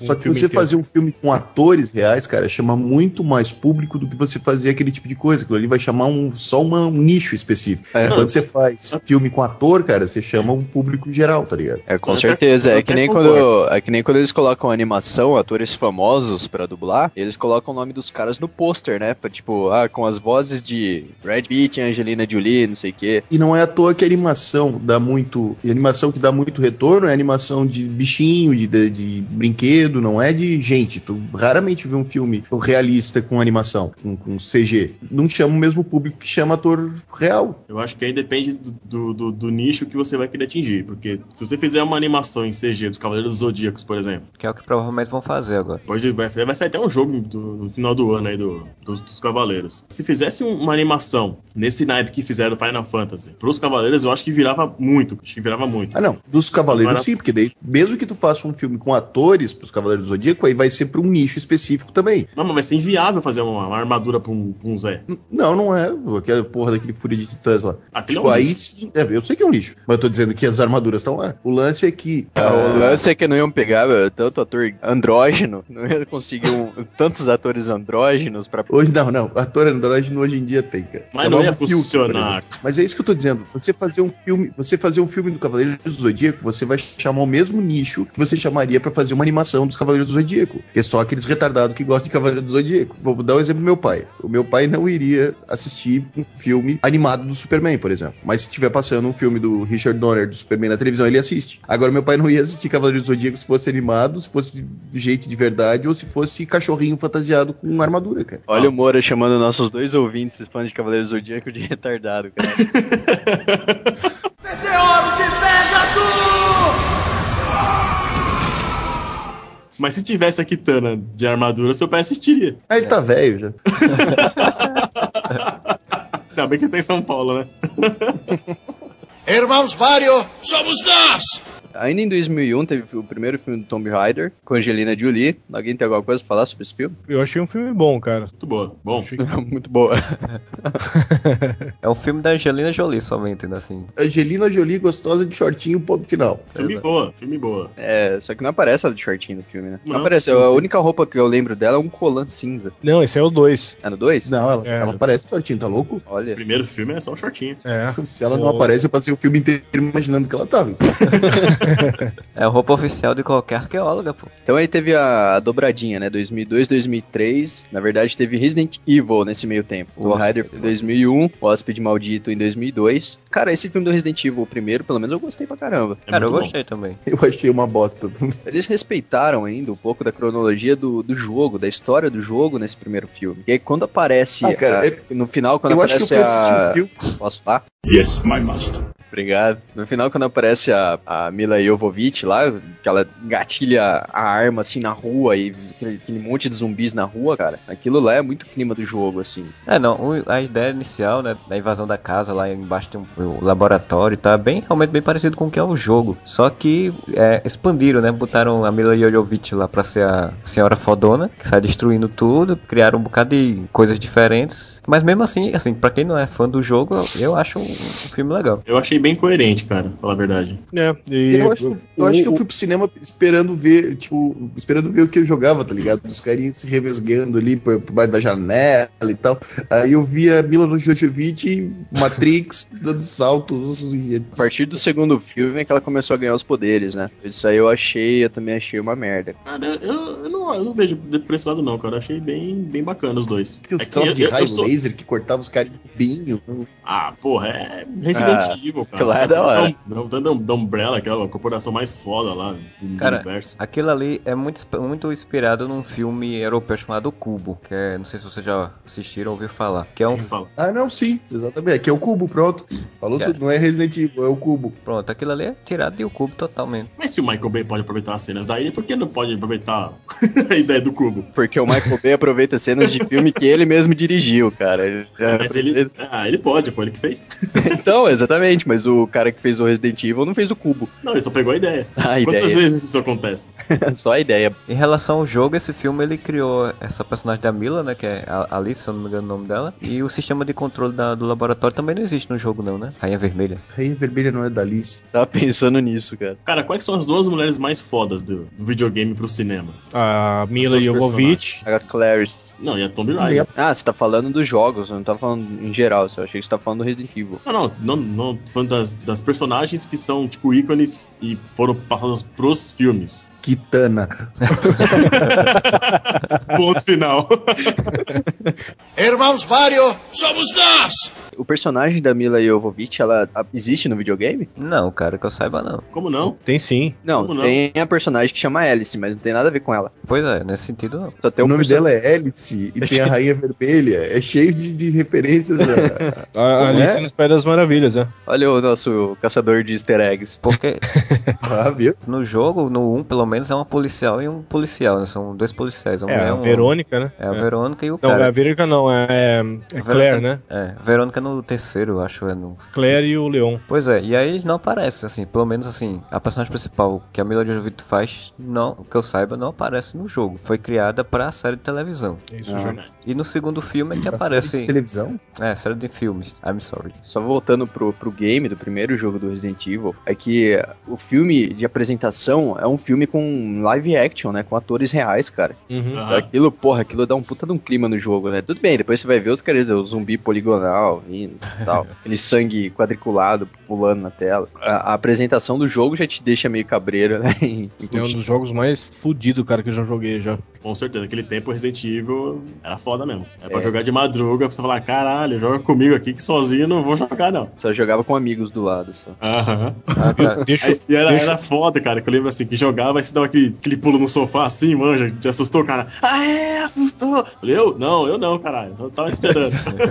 você fazer um filme com atores reais, cara, chama muito mais público do que você fazer aquele tipo de coisa. Aquilo ali vai chamar um, só uma, um nicho específico. É. Quando você faz filme com ator, cara, você chama um público geral, tá ligado? É, com certeza. É que, nem quando, é que nem quando eles colocam animação, atores famosos pra dublar, eles colocam o nome dos caras no pôster, né? Pra, tipo, ah, com as vozes de Brad Pitt, Angelina Jolie, não sei o quê. E não é à toa que a animação dá muito... E a animação que dá muito retorno é animação de bichinho, de, de, de brinquedo, não é de gente. Tu raramente vê um filme realista com animação, com, com C G. Não chama o mesmo público que chama ator real. Eu acho que aí depende do, do, do, do nicho que você vai querer atingir. Porque se você fizer uma animação em C G dos Cavaleiros dos Zodíacos, por exemplo... Que é o que provavelmente vão fazer agora. Pois vai, vai sair até um jogo do, do final do ano aí do, dos, dos Cavaleiros. Se fizesse uma animação nesse naipe que fizeram Final Fantasy pros Cavaleiros, eu acho que virava muito. Acho que virava muito. Ah, não. Dos Cavaleiros Agora... sim, porque daí, mesmo que tu faça um filme com atores pros Cavaleiros do Zodíaco, aí vai ser pra um nicho específico também. Não, mas vai ser inviável fazer uma, uma armadura pra um, pra um Zé. Não, não é. Aquela porra daquele Fúria de Titãs lá. Aquilo tipo, é um aí sim. É, eu sei que é um lixo, mas eu tô dizendo que as armaduras estão lá. O lance é que... Ah, uh... O lance é que não iam pegar tanto ator andrógeno, não ia conseguir um, tantos atores andrógenos pra... Hoje não, não. Ator andrógeno hoje em dia tem, cara. Mas não ia funcionar. Mas é isso que eu tô dizendo. Você fazer um filme, você fazer um filme do Cavaleiro do Zodíaco, você vai chamar o mesmo nicho que você chamaria pra fazer uma animação dos Cavaleiros do Zodíaco. Que é só aqueles retardados que gostam de Cavaleiro do Zodíaco. Vou dar um exemplo do meu pai. O meu pai não iria assistir um filme animado do Superman, por exemplo. Mas se estiver passando um filme do Richard Donner do Superman na televisão, ele assiste. Agora, meu pai não ia assistir Cavaleiros do Zodíaco se fosse animado, se fosse gente de verdade ou se fosse cachorrinho fantasiado com armadura, cara. Olha ah. o Moura chamando nossos dois ouvintes fãs de Cavaleiros do Zodíaco de retardado, cara. Meteoro de Pegasus! Mas se tivesse a Kitana de armadura, seu pai assistiria. Ah, ele tá velho já. Ainda bem que tá em São Paulo, né? Irmãos Mario, somos nós! Ainda em dois mil e um teve o primeiro filme do Tomb Raider, com Angelina Jolie. Alguém tem alguma coisa pra falar sobre esse filme? Eu achei um filme bom, cara. Muito boa, bom. Achei... Muito boa. É um filme da Angelina Jolie somente, né, assim. Angelina Jolie gostosa de shortinho, ponto final. Filme é, boa, filme boa. É, só que não aparece ela de shortinho no filme, né? Não, não aparece. A única roupa que eu lembro dela é um colã cinza. Não, esse é o dois. É no dois? Não, ela, é. ela aparece de shortinho, tá louco? Olha. O primeiro filme é só o shortinho. É. Se ela não o... aparece, eu passei o filme inteiro imaginando que ela tava. É a roupa oficial de qualquer arqueóloga, pô. Então aí teve a, a dobradinha, né? dois mil e dois, dois mil e três. Na verdade, teve Resident Evil nesse meio tempo. O Tomb Raider em dois mil e um, o Hóspede Maldito em dois mil e dois. Cara, esse filme do Resident Evil, o primeiro, pelo menos eu gostei pra caramba. É Cara, eu bom. gostei também. Eu achei uma bosta. Eles respeitaram ainda um pouco da cronologia do, do jogo, da história do jogo nesse primeiro filme. E aí quando aparece... Ah, cara, a, é... No final, quando eu aparece acho que eu a... Um filme. Posso falar? Yes, my master. Obrigado. No final, quando aparece a, a Mila Jovovich lá, que ela engatilha a arma assim na rua e aquele, aquele monte de zumbis na rua, cara, aquilo lá é muito clima do jogo, assim. É, não, a ideia inicial, né, da invasão da casa, lá embaixo tem um, um laboratório, tá bem, realmente bem parecido com o que é o jogo. Só que é, expandiram, né, botaram a Mila Jovovich lá pra ser a senhora fodona, que sai destruindo tudo, criaram um bocado de coisas diferentes, mas mesmo assim, assim, pra quem não é fã do jogo, eu acho um, um filme legal. Eu achei bem coerente, cara, pra falar a verdade. É, e... Eu, acho, eu acho que eu fui pro cinema esperando ver, tipo, esperando ver o que eu jogava, tá ligado? Os carinhas se revesgueando ali por, por baixo da janela e tal. Aí eu via Mila Jovovich, Matrix, dando saltos. E... A partir do segundo filme é que ela começou a ganhar os poderes, né? Isso aí eu achei, eu também achei uma merda. Cara, eu, eu, não, eu não vejo por esse lado não, cara. Eu achei bem, bem bacana os dois. Os é troços de raio sou... laser que cortava os caras de binho. Ah, porra, é Resident ah, Evil, cara. Claro, da hora. Da, da Umbrella, aquela corporação mais foda lá do cara, universo. Aquilo ali é muito, muito inspirado num filme europeu chamado Cubo, que é, não sei se vocês já assistiram ou ouviram falar. Que é um... Ah, não, sim, exatamente. Aqui é o Cubo, pronto. Falou cara. Tudo, não é Resident Evil, é o Cubo. Pronto, aquilo ali é tirado de o Cubo totalmente. Mas se o Michael Bay pode aproveitar as cenas daí, por que não pode aproveitar a ideia do Cubo? Porque o Michael Bay aproveita cenas de filme que ele mesmo dirigiu, cara. Ele já... Mas ele... Ah, ele pode, foi ele que fez. Então, exatamente, mas mas o cara que fez o Resident Evil não fez o cubo. Não, ele só pegou a ideia. A Quantas ideia. vezes isso acontece? Só a ideia. Em relação ao jogo, esse filme ele criou essa personagem da Mila, né, que é a Alice, se eu não me engano o nome dela, e o sistema de controle da, do laboratório também não existe no jogo não, né? Rainha Vermelha. Rainha Vermelha não é da Alice. Tava pensando nisso, cara. Cara, quais são as duas mulheres mais fodas do, do videogame pro cinema? A Mila Os seus Jovovich. A Clarice. Não, e a Tomb Raider. Ah, você tá falando dos jogos, eu não tava falando em geral, eu achei que você tá falando do Resident Evil. Não, não, não, não tô falando das, das personagens que são, tipo, ícones e foram passadas pros filmes. Kitana. Ponto final. Irmãos Mario, somos nós! O personagem da Mila Jovovich, ela a- existe no videogame? Não, cara, que eu saiba não. Como não? Tem sim. Não, Como não? tem a personagem que chama Alice, mas não tem nada a ver com ela. Pois é, nesse sentido não. Só tem O um nome person- dela é Alice e tem a Rainha Vermelha. É cheio de, de referências a... A Como Alice é? nos Pés das Maravilhas, né? Olha o nosso caçador de easter eggs. Porque Ah, viu? no jogo, no um, pelo menos, é uma policial e um policial, né? São dois policiais. Uma É, mulher, a um- Verônica, né? É a Verônica e o Não, cara. é a Verônica não, é, é A Claire, Verônica- né? É, Verônica no terceiro, eu acho. É no... Claire e o Leon. Pois é, e aí não aparece, assim, pelo menos assim, a personagem principal que a Mila Jovovich faz, não, que eu saiba, não aparece no jogo. Foi criada pra série de televisão. É isso, Ah. Jornal. E no segundo filme é que Pra aparece... série de televisão? É, série de filmes, I'm sorry. Só voltando pro, pro game do primeiro jogo do Resident Evil, é que o filme de apresentação é um filme com live action, né? Com atores reais, cara. Uhum. Aham. Aquilo, porra, aquilo dá um puta de um clima no jogo, né? Tudo bem, depois você vai ver os caras, o zumbi poligonal indo e tal. Aquele sangue quadriculado pulando na tela. A, a apresentação do jogo já te deixa meio cabreiro, né? Em- em É um dos jogos mais fudidos, cara, que eu já joguei já. Com certeza, naquele tempo o Resident Evil era foda mesmo. É pra É. jogar de madruga, pra você falar, caralho, joga comigo aqui que sozinho eu não vou jogar, não. Só jogava com amigos do lado, só. Aham. Ah, tá. Deixa, Aí, e era, deixa- era foda, cara, que eu lembro assim, que jogava e se dava aquele, aquele pulo no sofá assim, manja, te assustou, cara. Ah, é, assustou. Falei, eu? Não, eu não, caralho. Eu tava esperando.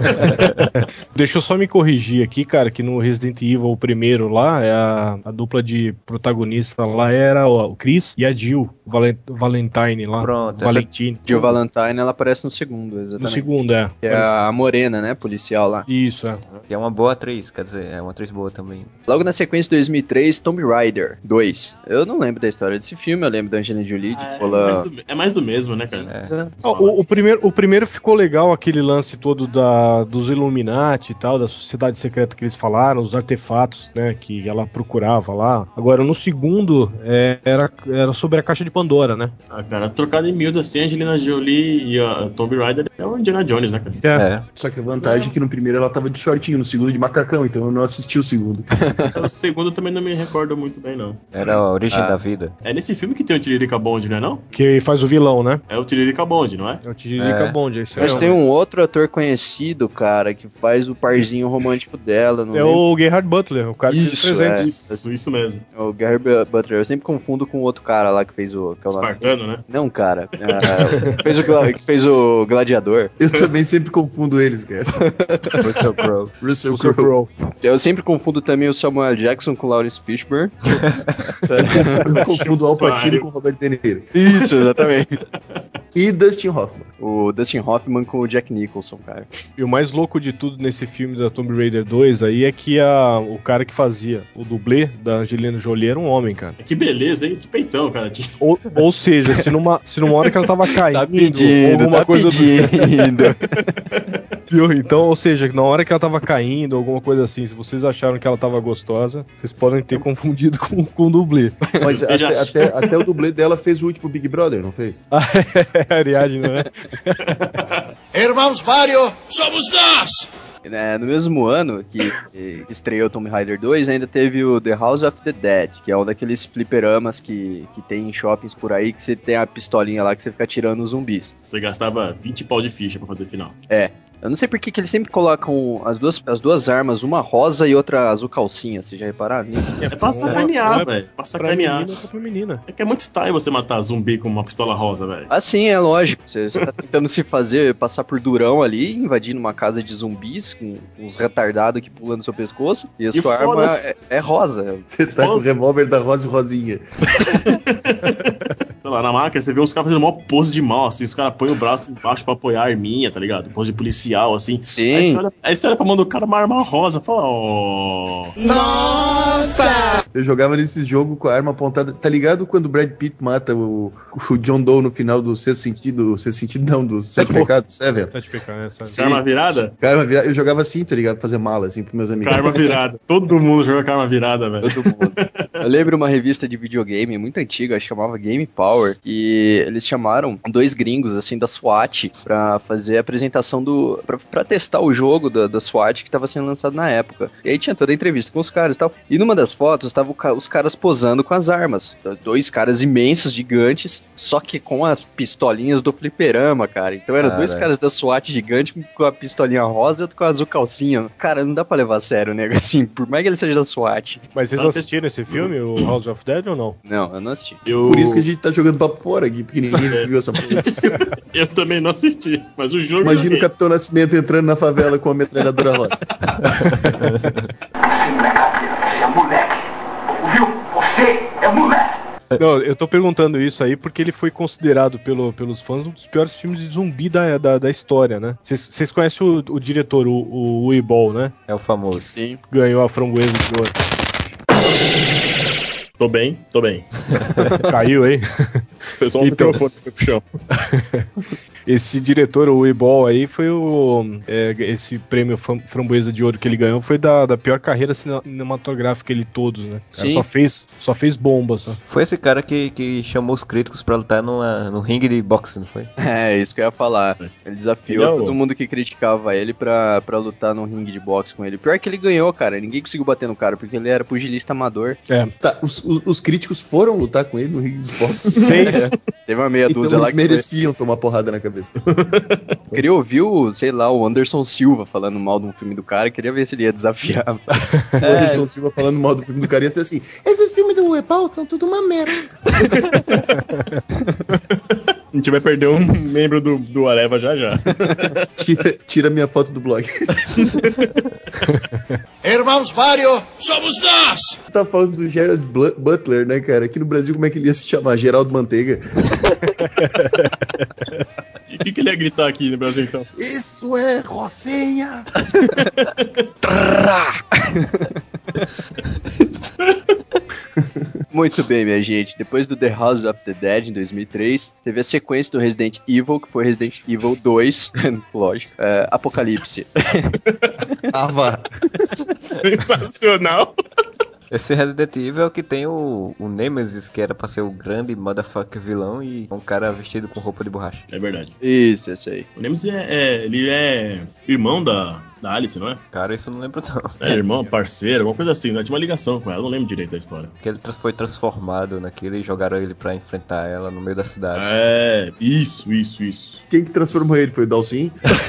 Deixa eu só me corrigir aqui, cara, que no Resident Evil, o primeiro lá, é a, a dupla de protagonista lá era o, o Chris e a Jill, o Valen- Valentine lá. Pronto, essa- Valentine. Jill Valentine, ela aparece no segundo, exatamente. No segundo, é. Que é a morena, né? Policial lá. Isso, é. Que é uma boa atriz, quer dizer, é uma atriz boa também. Logo na sequência, dois mil e três, Tomb Raider dois. Eu não lembro da história desse filme, eu lembro da Angelina Jolie, de é, pular... mais do, é mais do mesmo, né, cara? É. Ah, O, o primeiro, o primeiro ficou legal, aquele lance todo da, dos Illuminati e tal, da sociedade secreta que eles falaram, os artefatos, né, que ela procurava lá. Agora, no segundo, é, era, era sobre a caixa de Pandora, né? Ah, cara, trocado em miúdo assim, a Angelina Jolie e a Tomb Raider é o Indiana Jones, né, cara? É. Só que a vantagem é que no primeiro ela tava de shortinho, no segundo de macacão, então eu não assisti o segundo. O segundo eu também não me recordo muito bem, não. Era a origem Ah. da vida. É nesse filme que tem o Tiririca Bond, não é não? Que faz o vilão, né? É o Tiririca Bond, não é? É o Tiririca É. Bond, é isso Mas aí. tem um outro ator conhecido, cara, que faz o parzinho romântico dela. Não É lembro. o Gerhard Butler, o cara que fez Isso, presente. é. Isso, isso mesmo. O Gary Butler. Eu sempre confundo com o outro cara lá que fez o... Que é o nome- Espartano, né? Não, cara. É, fez o, gla- que fez o Gladiador. Eu também sempre confundo eles, cara. Russell Crowe. Russell Russell Crowe. Crowe. Eu sempre confundo também o Samuel Jackson com o Lawrence Fishburne. Eu confundo o Al Pacino com o Robert De Niro. Isso, exatamente. E Dustin Hoffman. O Dustin Hoffman com o Jack Nicholson, cara. E o mais louco de tudo nesse filme da Tomb Raider dois aí é que a, o cara que fazia o dublê da Angelina Jolie era um homem, cara. Que beleza, hein? Que peitão, cara. Ou, ou seja, se numa, se numa hora que ela tava caindo, Tá pedindo, ou alguma tá coisa do pedindo. Viu? Então, ou seja, na hora que ela tava caindo, alguma coisa assim, se vocês acharam que ela tava gostosa, vocês podem ter confundido com, com o dublê. Mas Você até, já- até, até o dublê dela fez o último Big Brother, não fez? A Ariadne, não é? Irmãos Mario, somos nós! É, no mesmo ano que que estreou Tomb Raider dois, ainda teve o The House of the Dead, que é um daqueles fliperamas que, que tem em shoppings por aí, que você tem a pistolinha lá que você fica atirando os zumbis. Você gastava vinte pau de ficha pra fazer final. É. Eu não sei por que que eles sempre colocam as duas, as duas armas, uma rosa e outra azul calcinha, vocês já repararam nisso? É pra Não sacanear, é velho. Pra Pra sacanear. menina, é pra menina. É que é muito style você matar zumbi com uma pistola rosa, velho. Assim, é lógico. Você, você tá tentando se fazer, passar por durão ali, invadindo uma casa de zumbis, com uns retardados que pulam no seu pescoço, e a E sua foda arma se- é, é rosa. Você tá com o revólver da Rosa e Rosinha. sei lá, na máquina, você vê uns caras fazendo uma pose de mal, assim, os caras põem o braço embaixo pra apoiar a arminha, tá ligado? Pose de policial, assim. Sim. Aí você olha, aí você olha pra mão do cara uma arma rosa, fala, ó... Nossa! Eu jogava nesse jogo com a arma apontada. Tá ligado quando o Brad Pitt mata o, o John Doe no final do Sexto Sentido? Sexto Sentido não, do Sete Pecados, Seven? Sete Pecados, é, Karma virada? Karma virada. Eu jogava assim, tá ligado? Fazer mala, assim, pros meus amigos. Karma virada. Todo mundo joga Karma virada, velho. Todo mundo. Eu lembro uma revista de videogame muito antiga, acho que chamava Game Power, e eles chamaram dois gringos, assim, da SWAT pra fazer a apresentação do... pra, pra testar o jogo da, da SWAT que tava sendo lançado na época. E aí tinha toda a entrevista com os caras e tal. E numa das fotos estavam os caras posando com as armas. Dois caras imensos, gigantes, só que com as pistolinhas do fliperama, cara. Então eram Ah, dois velho. caras da SWAT gigante com a pistolinha rosa e outro com a azul calcinha. Cara, não dá pra levar a sério, né? Assim, por mais que ele seja da SWAT. Mas vocês assistiram esse filme, o House of Dead, ou não? Não, eu não assisti. Eu... Por isso que a gente tá jogando papo fora aqui, porque ninguém viu essa porra desse filme. Eu também não assisti, mas o jogo... Imagina joguei. o Capitão Nascimento entrando na favela com a metralhadora rosa. Você é moleque. Ouviu? Você é moleque. Não, eu tô perguntando isso aí porque ele foi considerado pelo, pelos fãs um dos piores filmes de zumbi da, da, da história, né? Vocês conhecem o, o diretor, o, o Uwe né? É o famoso. Sim. Ganhou a framboesa de ouro. Tô bem, tô bem. Caiu aí? Foi só um Então. microfone que foi pro chão. Esse diretor, o Uwe aí, foi o... é, esse prêmio fam- Framboesa de Ouro que ele ganhou foi da, da pior carreira cine- cinematográfica ele todos, né? O cara Sim. só fez, só fez bomba, só. Foi esse cara que, que chamou os críticos pra lutar numa, num ringue de boxe, não foi? É, isso que eu ia falar. Ele desafiou Não. todo mundo que criticava ele pra, pra lutar num ringue de boxe com ele. Pior que ele ganhou, cara. Ninguém conseguiu bater no cara, porque ele era pugilista amador. É. Tá, os, os- os críticos foram lutar com ele no ringue de boxe. Seis. Teve uma meia Então dúzia lá eles que foi- mereciam tomar porrada na cabeça. queria ouvir o, sei lá, o Anderson Silva falando mal de um filme do cara. Queria ver se ele ia desafiar. O Anderson Silva falando mal do filme do cara ia ser assim: esses filmes do Uepal são tudo uma merda. A gente vai perder um membro do, do Areva já já. Tira, tira minha foto do blog. Irmãos Mario, somos nós! Tá falando do Gerard Blu- Butler, né, cara? Aqui no Brasil, como é que ele ia se chamar? Geraldo Manteiga. E o que, que ele ia gritar aqui no Brasil, então? Isso é Rocinha! Muito bem, minha gente. Depois do The House of the Dead, em dois mil e três, teve a sequência do Resident Evil, que foi Resident Evil dois, lógico, é, Apocalipse. Ah, vá. Sensacional! Esse Resident Evil é o que tem o, o Nemesis, que era pra ser o grande motherfucker vilão, e um cara vestido com roupa de borracha. É verdade. Isso, esse aí. O Nemesis é, é- ele é irmão da, da Alice, não é? Cara, isso eu não lembro não. É irmão, parceiro, alguma coisa assim, né? Tinha uma ligação com ela, não lembro direito da história. Que ele trans- foi transformado naquilo e jogaram ele pra enfrentar ela no meio da cidade. É, isso, isso, isso. Quem que transformou ele? Foi o Dalcin?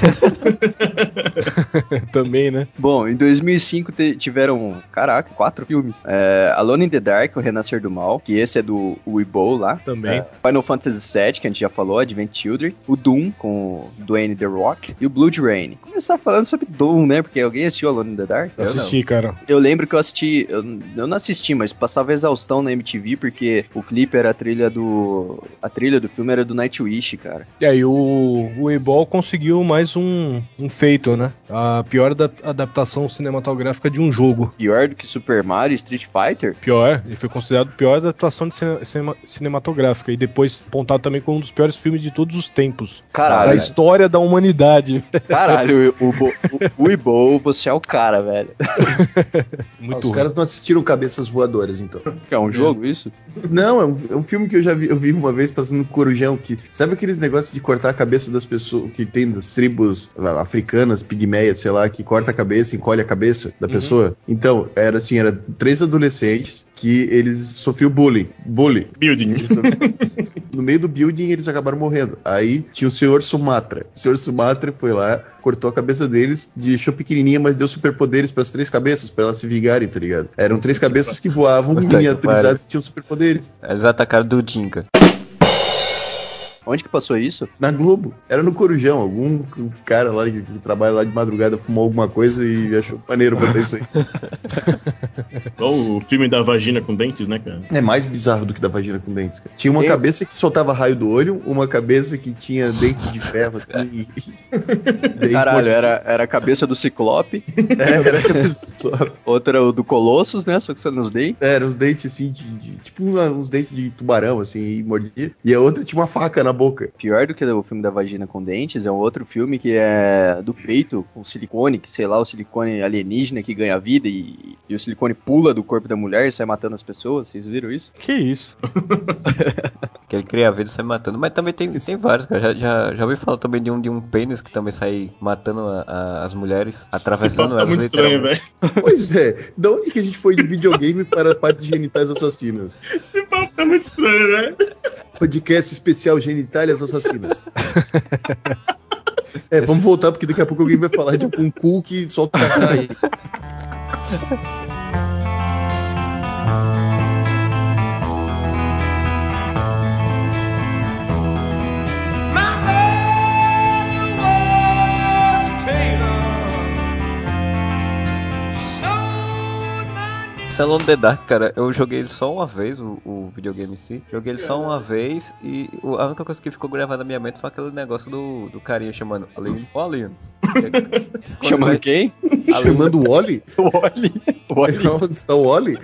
Também, né? Bom, em dois mil e cinco te- tiveram, caraca, quatro filmes. É, Alone in the Dark, O Renascer do Mal, que esse é do Weebo lá. Também. É, Final Fantasy sete, que a gente já falou, Advent Children. O Doom, com o Dwayne The Rock. E o Blood Rain. Começar falando sobre Doom, né? Porque alguém assistiu Alone in the Dark? Eu assisti, cara. Eu lembro que eu assisti, eu, eu não assisti, mas passava exaustão na M T V, porque o clipe era a trilha do... A trilha do filme era do Nightwish, cara. E aí o, o Ebol conseguiu mais um, um feito, né? A pior da- adaptação cinematográfica de um jogo. Pior do que Super Mario e Street Fighter? Pior, ele foi considerado a pior adaptação de cine- cinema- cinematográfica e depois apontado também como um dos piores filmes de todos os tempos. Caralho, Da velho. história da humanidade. Caralho, o, o, o, o Ibo, você é o cara, velho. Ah, Muito os ruim. caras não assistiram Cabeças Voadoras, então. É um jogo isso? Não, é um, é um filme que eu já vi, eu vi uma vez passando no Corujão, que sabe aqueles negócios de cortar a cabeça das pessoas, que tem das tribos ah, africanas, pigmeias, sei lá, que corta a cabeça, encolhe a cabeça da pessoa? Então, era assim, era três adolescentes que eles sofriam bullying. Bullying. Building. Eles sofriam- No meio do building, eles acabaram morrendo. Aí tinha o senhor Sumatra. O senhor Sumatra foi lá, cortou a cabeça deles, deixou pequenininha, mas deu superpoderes para as três cabeças, para elas se vingarem, tá ligado? Eram três cabeças que voavam, Puta que miniaturizadas e tinham superpoderes. Eles atacaram do Dinka. Onde que passou isso? Na Globo. Era no Corujão. Algum cara lá que, que trabalha lá de madrugada fumou alguma coisa e achou maneiro botar isso aí. Igual o filme da vagina com dentes, né, cara? É mais bizarro do que da vagina com dentes, cara. Tinha uma Eu... cabeça que soltava raio do olho, uma cabeça que tinha dentes de ferro, assim. e... Caralho, era, era a cabeça do Ciclope. É, era a cabeça do Ciclope. Outra o do Colossus, né? Só que só nos dentes. É, eram uns dentes assim, de, de, tipo uns dentes de tubarão, assim, e mordia. E a outra tinha uma faca na boca. Pior do que o filme da vagina com dentes é um outro filme que é do peito, com silicone, que sei lá, o silicone alienígena que ganha vida e, e o silicone pula do corpo da mulher e sai matando as pessoas. Vocês viram isso? Que isso? Que ele cria a vida e sai matando. Mas também tem, tem vários, cara. Já, já, já ouvi falar também de um, de um pênis que também sai matando a, a, as mulheres, atravessando tá elas. Muito estranho, velho. Pois é, de onde que a gente foi de videogame para partes genitais assassinas? Esse papo tá muito estranho, velho. Podcast especial Genitálias Assassinas. É, vamos voltar porque daqui a pouco alguém vai falar de algum cu que solta o cacá aí. Alone in the Dark, cara, eu joguei ele só uma vez, o, o videogame em si. Joguei ele só uma vez e o, a única coisa que ficou gravada na minha mente foi aquele negócio do, do carinha chamando Aline ou Aline. Chamando vai... quem? Chamando o Wally? O Wally. Onde está o Wally?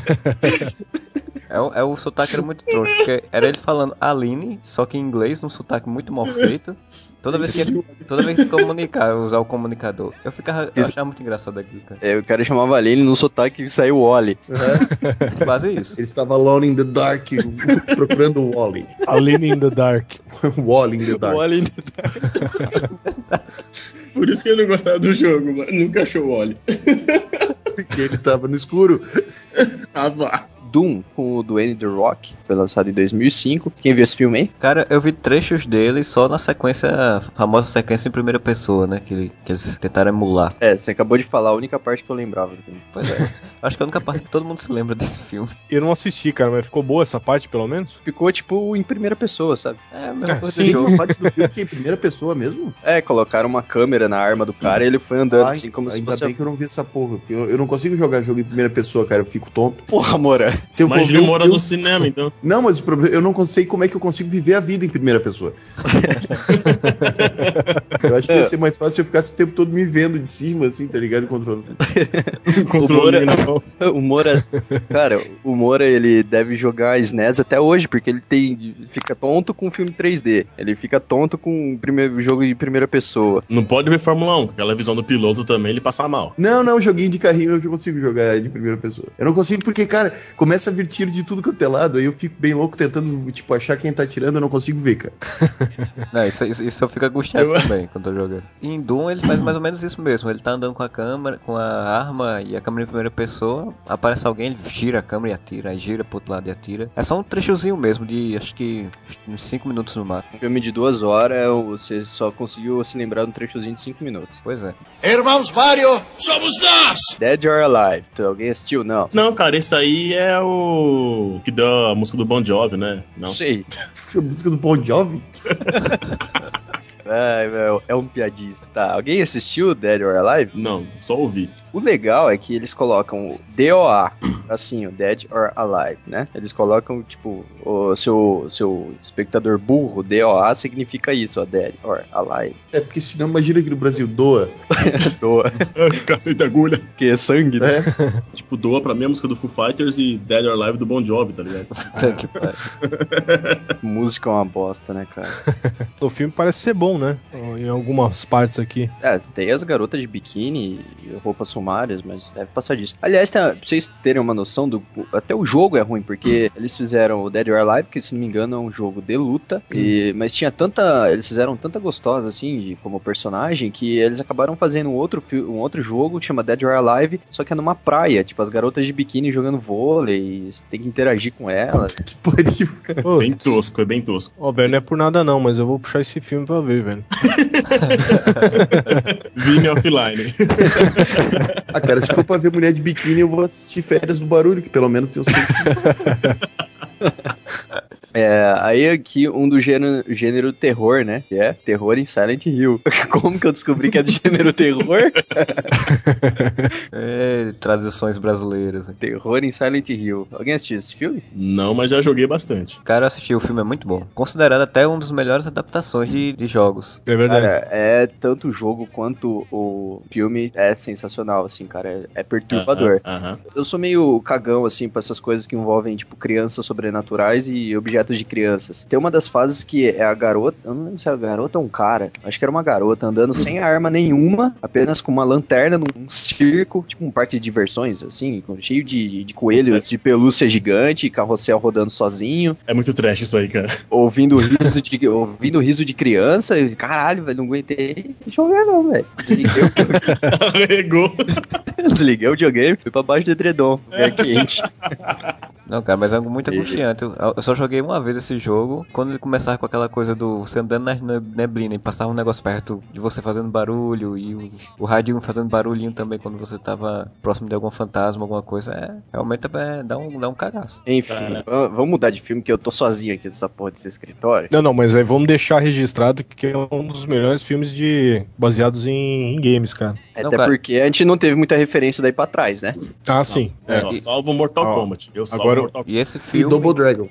É, é, o sotaque era muito troncho, porque era ele falando Aline, só que em inglês, num sotaque muito mal feito. Toda vez que ele, toda vez que se comunicar, usar o comunicador. Eu ficava, eu achava muito engraçado aquilo, cara. É, o cara chamava Aline no sotaque e saiu o Wally. É. Quase isso. Ele estava alone in the dark, procurando o Wally. Aline in the dark. Wally in the dark. Wally in the dark. Por isso que ele não gostava do jogo, mano. Nunca achou o Wally. Porque ele tava no escuro. Ah, vá. Doom, com o Dwayne The Rock, foi lançado em dois mil e cinco. Quem viu esse filme aí? Cara, eu vi trechos dele só na sequência, a famosa sequência em primeira pessoa, né? Que, que eles tentaram emular. É, você acabou de falar a única parte que eu lembrava do filme. Pois é. Acho que é a única parte que todo mundo se lembra desse filme. Eu não assisti, cara, mas ficou boa essa parte, pelo menos? Ficou, tipo, em primeira pessoa, sabe? É, a mesma coisa Tem do jogo. uma parte do filme que é em primeira pessoa mesmo? É, colocaram uma câmera na arma do cara e ele foi andando Ai, assim como se ainda fosse... bem que eu não vi essa porra. Eu, eu não consigo jogar jogo em primeira pessoa, cara. Eu fico tonto. Porra, Moura. Se eu for Imagina ver um mora filme... no cinema, então. Não, mas o problema, eu não sei como é que eu consigo viver a vida em primeira pessoa. Eu acho que ia ser mais fácil se eu ficasse o tempo todo me vendo de cima, assim, tá ligado? Controle. Controle na mão. O Moura, cara, o Moura, ele deve jogar S N E S até hoje, porque ele tem, ele fica tonto com filme três D. Ele fica tonto com primeiro jogo de primeira pessoa. Não pode ver Fórmula um, aquela visão do piloto também, ele passa mal. Não, não, joguinho de carrinho eu já consigo jogar de primeira pessoa. Eu não consigo porque, cara, começa a vir tiro de tudo que é lado, aí eu fico bem louco tentando, tipo, achar quem tá atirando, eu não consigo ver, cara. Não, isso, isso, isso eu fico angustiado eu... também quando tô jogando. E em Doom ele faz mais ou menos isso mesmo. Ele tá andando com a câmera, com a arma e a câmera em primeira pessoa. Aparece alguém, ele gira a câmera e atira, aí gira pro outro lado e atira. É só um trechozinho mesmo, de acho que uns cinco minutos no máximo. Um filme de duas horas, você só conseguiu se lembrar de um trechozinho de cinco minutos. Pois é. Irmãos Mario, somos nós! Dead or Alive. Alguém assistiu? Não. Não, cara, esse aí é o que deu a música do Bon Jovi, né? Não sei. A música do Bon Jovi? Ai, meu, é um piadista. Tá, alguém assistiu Dead or Alive? Não, só ouvi. O legal é que eles colocam o D O A, assim, o Dead or Alive, né? Eles colocam, tipo, o seu, seu espectador burro, D O A significa isso, ó, Dead or Alive. É porque senão imagina que no Brasil doa. Doa. Cacete agulha. Que é sangue, né? É. Tipo, doa pra mim a música do Foo Fighters e Dead or Alive do Bon Jovi, tá ligado? Que pariu. Música é uma bosta, né, cara? O filme parece ser bom, né? Em algumas partes aqui. É, tem as garotas de biquíni e roupas sumárias, mas deve passar disso. Aliás, tá, pra vocês terem uma noção do... Até o jogo é ruim, porque eles fizeram o Dead or Alive, que se não me engano é um jogo de luta, e, mas tinha tanta... Eles fizeram tanta gostosa, assim, de, como personagem, que eles acabaram fazendo um outro, um outro jogo, que chama Dead or Alive, só que é numa praia, tipo, as garotas de biquíni jogando vôlei, você tem que interagir com elas. Que pariu. Pô, Bem tosco, é bem tosco. Ó, velho, não é por nada não, mas eu vou puxar esse filme pra ver, velho. Vime offline. Ah, cara, se for pra ver mulher de biquíni, eu vou assistir Férias do Barulho, que pelo menos tem os peitinhos. É, aí aqui um do gênero, gênero terror, né? Que é terror em Silent Hill. Como que eu descobri que é do gênero terror? É, traduções brasileiras. Terror em Silent Hill. Alguém assistiu esse filme? Não, mas já joguei bastante. Cara, eu assisti, o filme é muito bom. Considerado até um dos melhores adaptações de, de jogos. É verdade. Cara, é tanto o jogo quanto o filme é sensacional, assim, cara. É, é perturbador. Aham, aham. Eu sou meio cagão, assim, pra essas coisas que envolvem, tipo, crianças sobrenaturais e objetos de crianças. Tem uma das fases que é a garota, eu não lembro se é a garota ou um cara, acho que era uma garota andando sem arma nenhuma, apenas com uma lanterna num circo, tipo um parque de diversões, assim, cheio de, de coelhos, de pelúcia gigante, carrossel rodando sozinho. É muito trash isso aí, cara. Ouvindo riso de, ouvindo riso de criança, e, caralho, velho, não aguentei jogar não, velho. Desliguei o videogame. Arregou. Desliguei o videogame, fui pra baixo do edredom, é quente. Não, cara, mas é algo muito angustiante. Eu, eu só joguei uma vez esse jogo, quando ele começava com aquela coisa do você andando na neblina e passava um negócio perto de você fazendo barulho, e o, o rádio fazendo barulhinho também quando você tava próximo de algum fantasma, alguma coisa. É, realmente é, dá, um, dá um cagaço. Enfim, v- vamos mudar de filme, que eu tô sozinho aqui nessa porra desse escritório. Não, não, mas aí vamos deixar registrado que é um dos melhores filmes de baseados em, em games, cara. Não, Até cara. porque a gente não teve muita referência daí pra trás, né? Ah, sim. É, É. só salvo Mortal Ó, Kombat. Eu salvo agora- Mortal Kombat. E esse E filme, Double Dragon.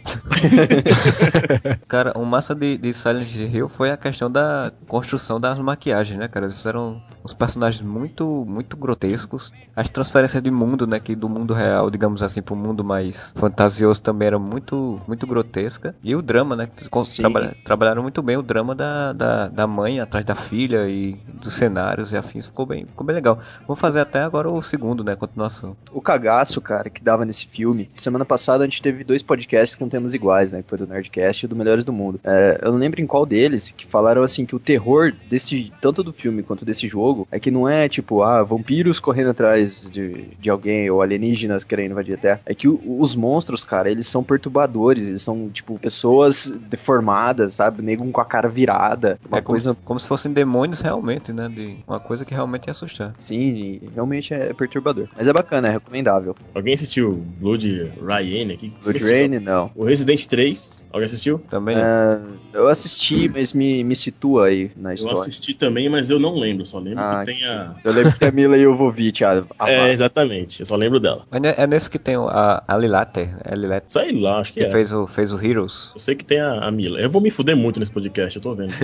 cara, o massa de, de Silent Hill foi a questão da construção das maquiagens, né, cara? Eles fizeram uns personagens muito, muito grotescos. As transferências de mundo, né, que do mundo real, digamos assim, pro mundo mais fantasioso também era muito, muito grotesca. E o drama, né, que eles Sim. traba- trabalharam muito bem o drama da, da, da mãe atrás da filha e dos cenários e afins. Ficou bem, ficou bem legal. Vamos fazer até agora o segundo, né, continuação. O cagaço, cara, que dava nesse filme. Semana passada a gente teve dois podcasts com temas iguais, né? Que foi do Nerdcast e do Melhores do Mundo. É, eu não lembro em qual deles que falaram assim que o terror desse, tanto do filme quanto desse jogo, é que não é tipo, ah, vampiros correndo atrás de, de alguém ou alienígenas querendo invadir a Terra. É que o- os monstros, cara, eles são perturbadores, eles são, tipo, pessoas deformadas, sabe? Nego com a cara virada. Uma É como, coisa, como se fossem demônios realmente, né? De uma coisa que realmente ia assustar. sim, e realmente é perturbador. Mas é bacana, é recomendável. Alguém assistiu Blood Rain aqui? Blood Rain, não. O Resident três, alguém assistiu? Também. É, eu assisti, mas me, me situa aí na Eu história. assisti também, mas eu não lembro. Só lembro Ah, que tem a... Eu lembro que a Mila Jovovich, a, a É, exatamente. Eu só lembro dela. Mas é é nesse que tem o- a, a Lilater, é a Lilater, Sei lá, acho que, que é. fez, o, fez o Heroes. Eu sei que tem a, a Mila. Eu vou me fuder muito nesse podcast, eu tô vendo.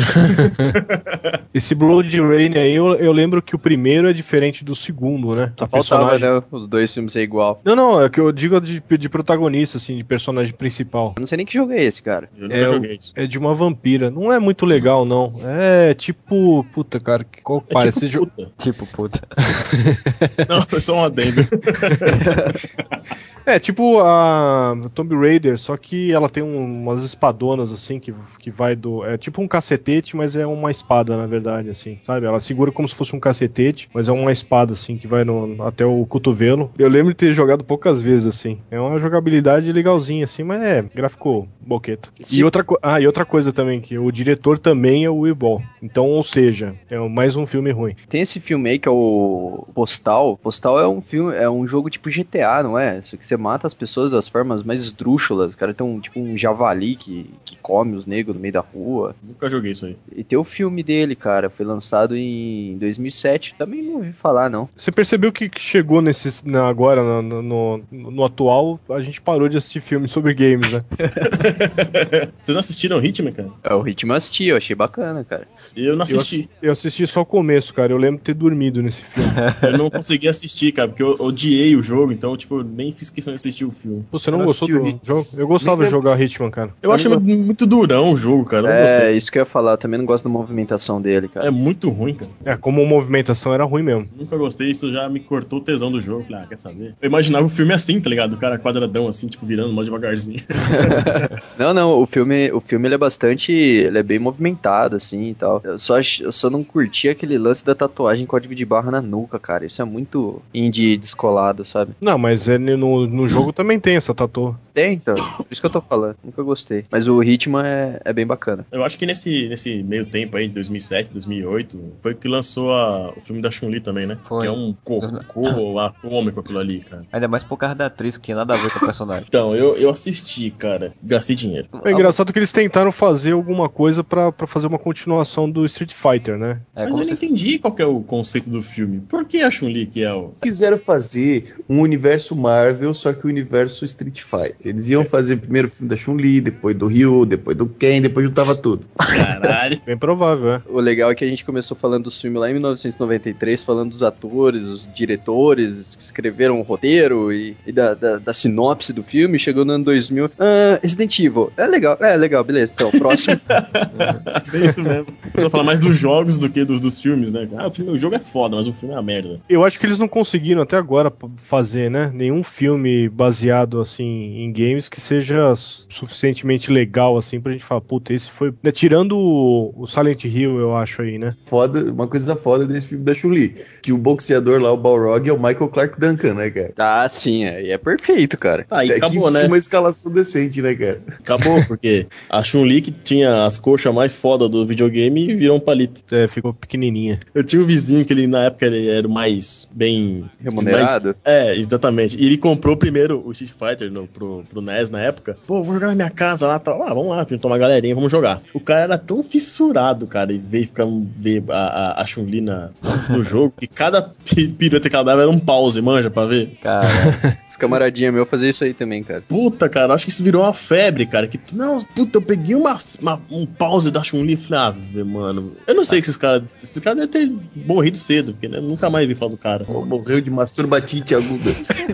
Esse Blood Rain aí, eu, eu lembro que o primeiro é diferente do segundo, né? Só A faltava, personagem- né, os dois filmes ser igual. Não, não, é que eu digo de, de protagonista, assim, de personagem principal. Eu não sei nem que jogo é esse, cara. Eu nunca É, o- joguei isso. é de uma vampira. Não é muito legal, não. É tipo. Puta, cara, que- qual É parece tipo, jo- puta. Tipo, puta. Não, foi só um adendo. É tipo a Tomb Raider, só que ela tem um- umas espadonas assim que, que vai do. É tipo um cacetete, mas é uma espada, na verdade, assim, sabe? Ela segura como se fosse um cacetete, mas é uma espada, assim, que vai no, até o cotovelo. Eu lembro de ter jogado poucas vezes, assim. É uma jogabilidade legalzinha, assim, mas é gráfico boqueta. Sim. E outra, co- ah, e outra coisa também, que o diretor também é o Uwe Boll. Então, ou seja, é mais um filme ruim. Tem esse filme aí que é o Postal. Postal é um filme, é um jogo tipo G T A, não é? Só que você mata as pessoas das formas mais esdrúxulas. O cara tem um, tipo um javali que, que come os negros no meio da rua. Nunca joguei isso aí. E tem o filme dele, cara, foi lançado em dois mil e sete. Também não ouvi falar, não. Você percebeu que que chegou nesse, na- agora, no, no, no atual, a gente parou de assistir filmes sobre games, né? Vocês não assistiram Hitman, cara? É o Ritmo assisti, eu achei bacana, cara. Eu não Eu, assisti. assi- eu assisti só o começo, cara. Eu lembro de ter dormido nesse filme. Eu não consegui assistir, cara, porque eu odiei o jogo, então, tipo, eu nem fiz questão de assistir o filme. Você não Eu gostou assisti do o Hit- jogo? Eu gostava de jogar Hitman, cara. Eu acho não muito, muito durão o jogo, cara. Eu não É, gostei. isso que eu ia falar, eu também não gosto da movimentação dele, cara. É muito ruim, cara. É, como movimentação era ruim mesmo. Nunca gostei, isso já me cortou o tesão do jogo. Falei, ah, quer saber? Eu imaginava o filme assim, tá ligado? O cara quadradão assim, tipo, virando mó devagarzinho. Não, não, o filme, o filme ele é bastante, ele é bem movimentado, assim, e tal. Eu só, ach- eu só não curti aquele lance da tatuagem código de barra na nuca, cara. Isso é muito indie descolado, sabe? Não, mas é no, no jogo também tem essa tatu. Tem, então. Por isso que eu tô falando. Nunca gostei. Mas o ritmo é, é bem bacana. Eu acho que nesse, nesse meio tempo aí, de dois mil e sete, dois mil e oito, foi que lançou a, o filme da Chun-Li também, né? Foi. Que é um cocô atômico aquilo ali, cara. Ainda mais por causa da atriz, que tinha nada a ver com o personagem. Então, eu, eu assisti, cara. Gastei dinheiro. É engraçado que eles tentaram fazer alguma coisa pra, pra fazer uma continuação do Street Fighter, né? É, Mas como eu não se- entendi qual que é o conceito do filme. Por que a Chun-Li que é o... Quiseram fazer um universo Marvel, só que o universo Street Fighter. Eles iam fazer primeiro o filme da Chun-Li, depois do Ryu, depois do Ken, depois juntava tudo. Caralho. Bem provável, é. O legal é que a gente começou falando dos filmes lá em mil novecentos e noventa e três, falando dos atores, os diretores que escreveram o roteiro e, e da, da, da sinopse do filme. Chegou no ano dois mil. Ah, Resident Evil. É legal, é legal, beleza. Então, próximo. É isso mesmo. Eu só falar mais dos jogos do que dos, dos filmes, né? Ah, o, filme, o jogo é foda, mas o filme é uma merda. Eu acho que eles não conseguiram até agora p- fazer, né? Nenhum filme baseado, assim, em games que seja su- suficientemente legal, assim, pra gente falar, puta, esse foi... né, tirando o, o Silent Hill, eu acho aí, né? Foda, uma coisa foda desse filme da Chun-Li, que o boxeador lá, o Balrog, é o Michael Clark Duncan, né, cara? Ah, sim, é, é perfeito, cara. Tá, e é acabou, que né? uma escalação decente, né, cara? Acabou, porque a Chun-Li que tinha as coxas mais foda do videogame virou um palito. É, ficou pequenininha. Eu tinha um vizinho que ele, na época, ele era o mais bem... Remunerado? mais- é, exatamente. E ele comprou primeiro o Street Fighter no, pro, pro N E S na época. Pô, vou jogar na minha casa lá, tal. Ah, vamos lá, filho, tomar uma galerinha, vamos jogar. O cara era tão fissurado, cara, e veio ficar ver a, a, a Chun-Li na, no jogo, que cada pi- pirueta que ela dava era um pause, manja, pra ver. Cara, Esse camaradinha meu fazia isso aí também, cara. Puta, cara, acho que isso virou uma febre, cara. Que, não, puta, eu peguei uma, uma- um pause da Chun-Li e falei, ah, vê, mano. Eu não sei que esses caras. Esses caras devem ter morrido cedo, porque né, eu nunca mais vi falar do cara. Ou morreu de masturbatite aguda.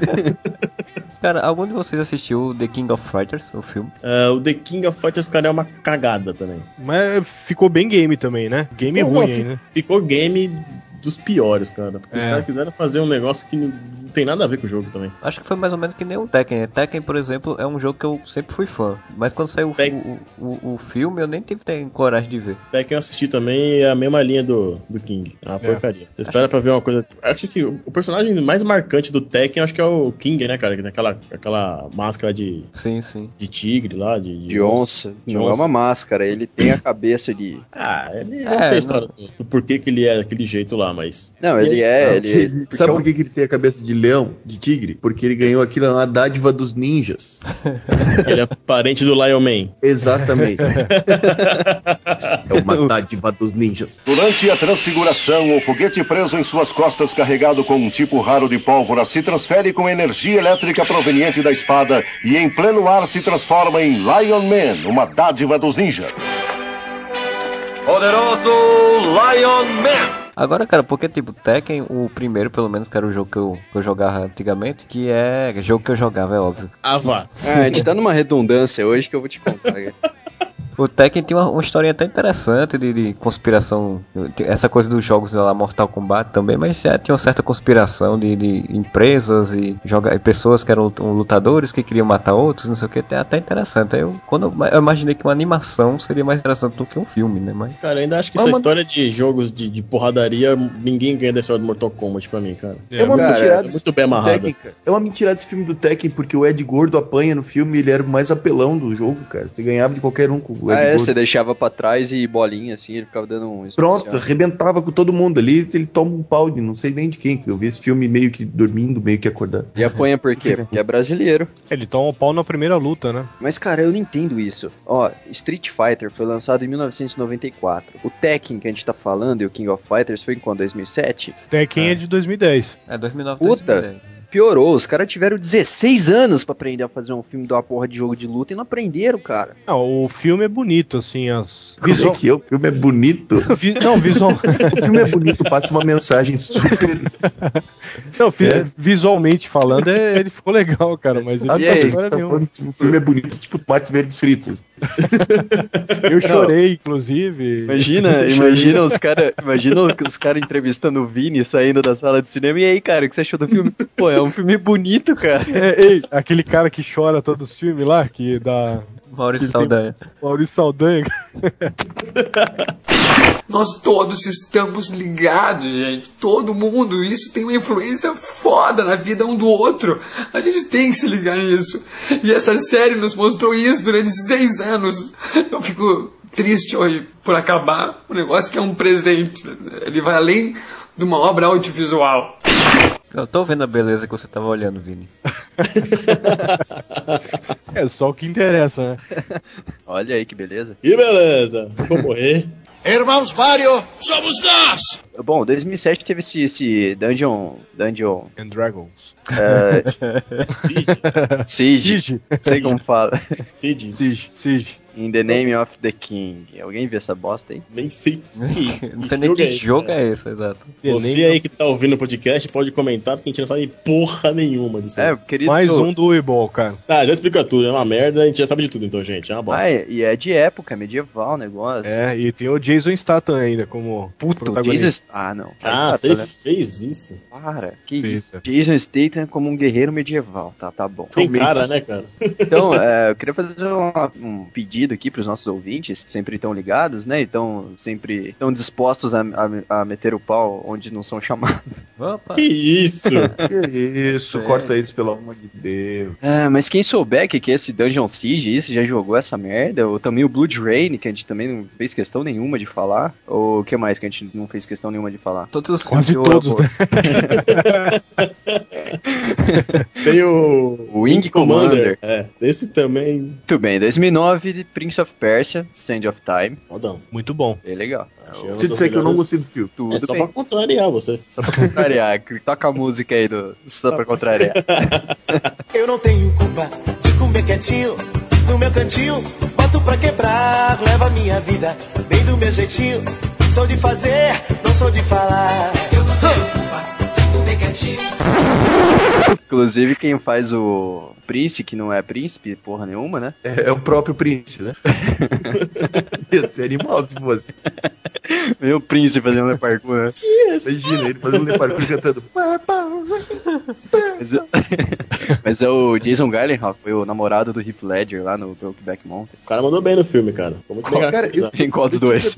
cara, algum de vocês assistiu The King of Fighters, o filme? É, o The King of Fighters, cara, é uma cagada também. Mas ficou bem game também, né? Game Ficou, ruim não, aí, né? Ficou game dos piores, cara. Porque os É. caras quiseram fazer um negócio que não, não tem nada a ver com o jogo também. Acho que foi mais ou menos que nem o Tekken. né? Tekken, por exemplo, é um jogo que eu sempre fui fã. Mas quando saiu o, Tek- o, o, o filme, eu nem tive tem coragem de ver. Até que eu assisti também é a mesma linha do, do King. É uma porcaria. Você espera pra ver uma coisa. Acho que o, o personagem mais marcante do Tekken, acho que é o King, né, cara? Que tem aquela, aquela máscara de, Sim, sim. de tigre lá, de, De onça. De Não onça. é uma máscara, ele tem a cabeça de... Ah, ele, eu É, não sei a não- história do, do porquê que ele é daquele jeito lá, mas. Não, ele é... Ele, Ele- porque sabe é um- por que que ele tem a cabeça de leão, de tigre? Porque ele ganhou aquilo na dádiva dos ninjas. Ele é parente do Lion Man. Exatamente. É uma dádiva dos ninjas. Durante a transfiguração, o foguete preso em suas costas, carregado com um tipo raro de pólvora, se transfere com energia elétrica proveniente da espada e em pleno ar se transforma em Lion Man, uma dádiva dos ninjas. Poderoso Lion Man! Agora, cara, porque tipo, Tekken, o primeiro, pelo menos, que era o jogo que eu, que eu jogava antigamente, que é jogo que eu jogava, é óbvio. Ah, vá. Ah, a gente tá numa redundância hoje que eu vou te contar, cara. O Tekken tinha uma, uma historinha até interessante de, de conspiração, essa coisa dos jogos lá, Mortal Kombat também, mas é, tinha uma certa conspiração de, de empresas e, joga, e pessoas que eram lutadores que queriam matar outros, não sei o que, é até interessante. Eu, quando eu, eu imaginei que uma animação seria mais interessante do que um filme, né? Mas Cara, eu ainda acho que Mas essa uma- história de jogos de, de porradaria, ninguém ganha da história do Mortal Kombat pra mim, cara. É uma cara, mentirada é muito esse bem filme do amarrado. Tekken, cara. É uma mentirada esse filme do Tekken, porque o Ed Gordo apanha no filme e ele era o mais apelão do jogo, cara. Você ganhava de qualquer um com o Ed Ah, é, Gordo. você deixava pra trás e bolinha, assim, ele ficava dando um... Pronto, especial. arrebentava com todo mundo ali, ele toma um pau de não sei nem de quem. Eu vi esse filme meio que dormindo, meio que acordado. E apanha por quê? Porque é brasileiro. Ele toma o pau na primeira luta, né? Mas, cara, eu não entendo isso. Ó, Street Fighter foi lançado em mil novecentos e noventa e quatro. O Tekken que a gente tá falando e o King of Fighters foi em quando? dois mil e sete? Tekken é de dois mil e dez. é dois mil e nove, Puta. dois mil e dez. Piorou, os caras tiveram dezesseis anos pra aprender a fazer um filme de uma porra de jogo de luta e não aprenderam, cara. Não, o filme é bonito, assim, as... Como Visual... é que é? O filme é bonito. Vi- Não, visual... O filme é bonito, passa uma mensagem super. Não, fi- É. visualmente falando, é- ele ficou legal, cara, mas ele Ah, não E tá, aí, tem você história tá nenhuma. falando que o filme é bonito, tipo tomates verdes fritos. Eu chorei, inclusive. Imagina, imagina os caras imagina os cara entrevistando o Vini saindo da sala de cinema. E aí, cara, o que você achou do filme? Pô, é um filme bonito, cara. É, ei, aquele cara que chora todos os filmes lá, que dá Maurício Saldanha. Maurício Saldanha. Nós todos estamos ligados, gente. Todo mundo. Isso tem uma influência foda na vida um do outro. A gente tem que se ligar nisso. E essa série nos mostrou isso durante seis anos. Eu fico triste hoje por acabar um negócio que é um presente. Ele vai além de uma obra audiovisual. Eu tô vendo a beleza que você tava olhando, Vini. É só o que interessa, né? Olha aí que beleza. Que beleza. Vou morrer. Irmãos Mario, somos nós! Bom, dois mil e sete teve esse, esse Dungeon... Dungeon... And Dragons. Uh, Siege. Siege. Siege. Sei como fala. Siege. Siege. Siege. In the Name of the King. Alguém viu essa bosta aí? Nem sei o que é isso. Não sei nem que jogo é esse, exato. Você aí que tá ouvindo o podcast pode comentar, porque a gente não sabe porra nenhuma disso. É, querido... Mais um do Weeball, cara. Tá, já explica tudo. É uma merda, a gente já sabe de tudo então, gente. É uma bosta. Ah, é, e é de época, medieval o negócio. É, e tem o Jason Statham ainda como Puta, protagonista. Jason... Ah, não. Ah, Tá, você tá, né? fez isso? Para, que Fez, isso. é. Jason Statham como um guerreiro medieval. Tá, tá bom. Tem cara, né, cara? Então, é, eu queria fazer uma- um pedido aqui pros nossos ouvintes, que sempre estão ligados, né? Então, sempre estão dispostos a, a- a meter o pau onde não são chamados. Opa. Que isso? Que isso, corta isso, pelo amor de Deus. É, mas quem souber que que é esse Dungeon Siege, isso já jogou essa merda, ou também o Blood Rain, que a gente também não fez questão nenhuma de falar, ou o que mais que a gente não fez questão nenhuma de falar? Todos os Quase filmes todos, eu- né? Tem o... O Wing Commander. É, esse também... Muito bem, dois mil e nove, The Prince of Persia, Sand of Time, Fodão. Muito bom. bem legal. Achei Se eu disser que eu não gostei do filme. Tudo É só bem. pra contrariar você. Só pra contrariar, toca a música aí do só pra contrariar. Eu não tenho culpa de comer quietinho no meu cantinho. Boto pra quebrar, leva a minha vida bem do meu jeitinho. Sou de fazer, não sou de falar. Eu não tenho culpa de comer quietinho. Inclusive, quem faz o Prince, que não é príncipe, porra nenhuma, né? É, é o próprio Prince, né? Ia ser animal se fosse. Meu príncipe fazendo um parkour, né? Imagina ele fazendo um parkour cantando. Mas, mas é o Jason Gyllenhaal, foi o namorado do Heath Ledger lá no Brokeback Mountain. O cara mandou bem no filme, cara. Ficou muito legal. Cara, eu- Em qual dos dois?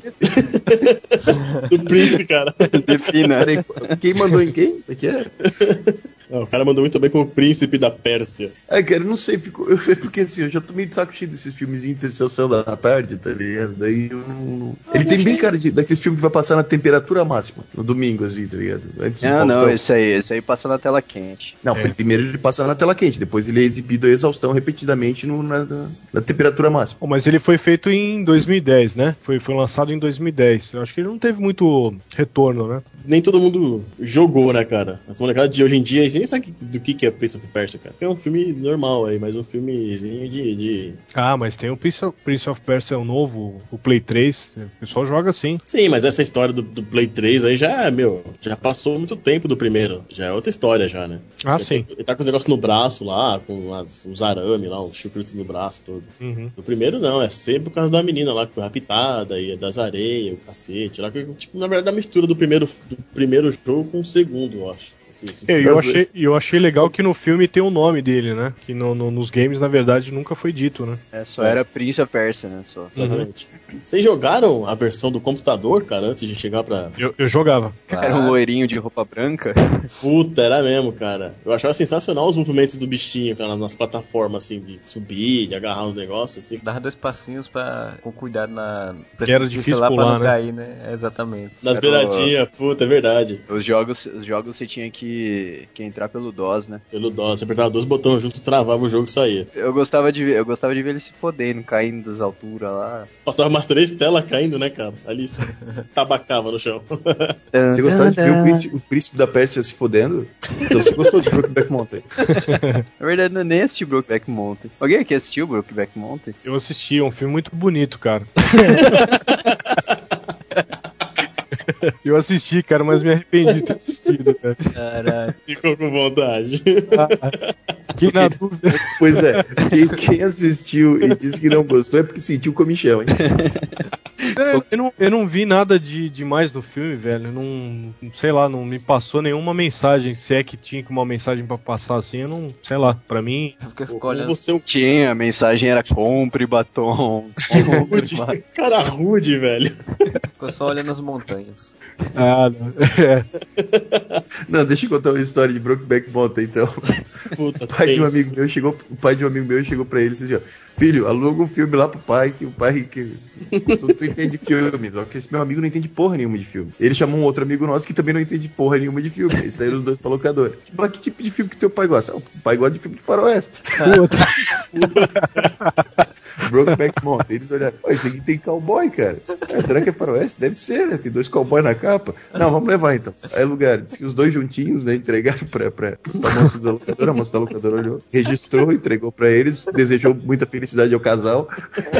Do Prince, cara. Defina. Peraí, quem mandou em quem? O que é? Não, o cara mandou muito bem com o Príncipe da Pérsia. Ah, cara, eu não sei, fico, eu, porque assim, eu já tô meio de saco cheio desses filmes Interseção da tarde, tá ligado? Daí eu não... Ele tem bem cara de, daqueles filmes que vai passar na temperatura máxima, no domingo, assim, tá ligado? Antes do Não, não, Faustão. esse aí, esse aí passa na tela quente. Não, É. primeiro ele passa na tela quente, depois ele é exibido a exaustão repetidamente no, na, na, na temperatura máxima. Bom, mas ele foi feito em dois mil e dez, né? Foi, foi lançado em dois mil e dez. Eu acho que ele não teve muito retorno, né? Nem todo mundo jogou, né, cara? As molecadas de hoje em dia, você nem sabe do que que é Prince of Persia, cara. É um filme normal aí, mas um filmezinho de... de... Ah, mas tem o Prince of, Prince of Persia, o novo, o Play três. O pessoal joga assim. Sim, mas essa história do, do Play três aí já, meu, já passou muito tempo do primeiro. Já é outra história já, né? Ah, ele, sim. Ele tá com os negócios no braço lá, com as, os arames lá, os chucrutos no braço todo. Uhum. No primeiro não, é sempre por causa da menina lá que foi raptada, e das areias, o cacete. Lá, que, tipo, na verdade, a mistura do primeiro, do primeiro jogo com o segundo, eu acho. Esse, esse É, filme, eu, às achei, vezes- eu achei legal que no filme tem o nome dele, né? Que no, no- nos games, na verdade, nunca foi dito, né? É, só era Prince of Persia, né? Só. Exatamente. Vocês jogaram a versão do computador, cara, antes de chegar pra... Eu, eu jogava. Era um loirinho de roupa branca. Puta, era mesmo, cara. Eu achava sensacional os movimentos do bichinho, cara, nas plataformas, assim, de subir, de agarrar os negócios, assim. Dava dois passinhos pra, com cuidado na... Que era difícil lá pular, pra não né? cair, né? É, exatamente. Nas Era o- beiradinhas, puta, é verdade. Os jogos, os jogos você tinha que, que entrar pelo DOS, né? Pelo dó, você apertava dois botões juntos, travava o jogo e saía. Eu gostava de ver, eu gostava de ver ele se fodendo, caindo das alturas lá. Passava umas três telas caindo, né, cara? Ali se se tabacava no chão. Você gostava de ver o príncipe, o príncipe da Pérsia se fodendo? Então você gostou de Brokeback Mountain? Na verdade, eu nem assisti Brokeback Mountain. Alguém aqui assistiu Brokeback Mountain? Eu assisti, é um filme muito bonito, cara. Eu assisti, cara, mas me arrependi de ter assistido, cara. Caralho. Ficou com vontade. Fiquei na dúvida. Pois é, quem, quem assistiu e disse que não gostou é porque sentiu comichão, hein? É, eu, não, eu não vi nada de demais no filme, velho. Não, sei lá, não me passou nenhuma mensagem. Se é que tinha uma mensagem pra passar assim, eu não, sei lá, pra mim. Você tinha, a mensagem era compre batom. Rude, cara rude, velho. Ficou só olhando as montanhas. Ah, não. É. Não, deixa eu contar uma história de Brokeback Mountain, então. Puta, o pai de um amigo meu chegou, o pai de um amigo meu chegou pra ele e disse assim, ó, filho, aluga um filme lá pro pai, que o pai que tu, tu entende filme, só que esse meu amigo não entende porra nenhuma de filme. Ele chamou um outro amigo nosso que também não entende porra nenhuma de filme. Aí saíram os dois pra locadora. Mas que tipo de filme que teu pai gosta? O pai gosta de filme de faroeste. Brokeback Mountain. Eles olharam, pô, isso aqui tem cowboy, cara. É, será que é faroeste? Deve ser, né? Tem dois cowboys na capa. Não, vamos levar então. Aí lugar, disse que os dois juntinhos, né, entregaram pra, pra, pra moça da locadora. A moça da locadora olhou, registrou, entregou pra eles, desejou muita felicidade ao casal.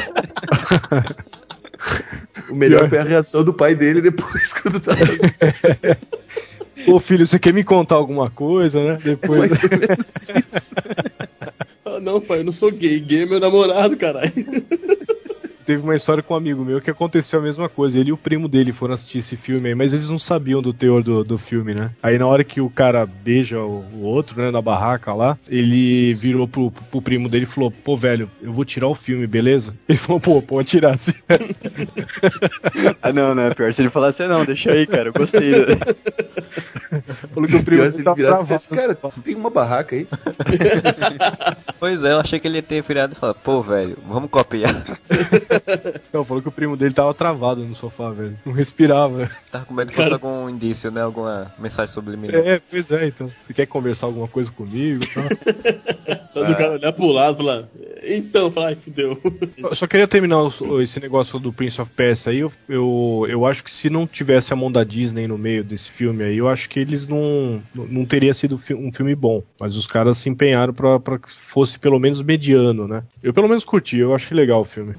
O melhor foi a reação do pai dele depois, quando tava assim. Ô filho, você quer me contar alguma coisa, né? Depois. É mais ou menos isso. Ah, não, pai, eu não sou gay. Gay é meu namorado, caralho. Teve uma história com um amigo meu que aconteceu a mesma coisa. Ele e o primo dele foram assistir esse filme aí, mas eles não sabiam do teor do, do filme, né? Aí na hora que o cara beija o, o outro, né, na barraca lá, ele virou pro, pro primo dele e falou, pô, velho, eu vou tirar o filme, beleza? Ele falou, pô, pode tirar, sim. Ah, não, não, é pior se ele falasse, não, deixa aí, cara, eu gostei. Falou que o primo dele tá virasse esse cara, tem uma barraca aí. Pois é, eu achei que ele ia ter virado e falar, pô, velho, vamos copiar. Não, falou que o primo dele tava travado no sofá, velho. Não respirava. Tava com medo que fosse algum indício, né? Alguma mensagem subliminar. É, pois é, então. Você quer conversar alguma coisa comigo e tal? Só do cara olhar pro lado e falar, então, falar, ai, fudeu. Eu só queria terminar o, esse negócio do Prince of Persia aí. Eu, eu, eu acho que se não tivesse a mão da Disney no meio desse filme aí, eu acho que eles não, não teria sido um filme bom. Mas os caras se empenharam pra, pra que fosse pelo menos mediano, né? Eu pelo menos curti, eu acho legal o filme.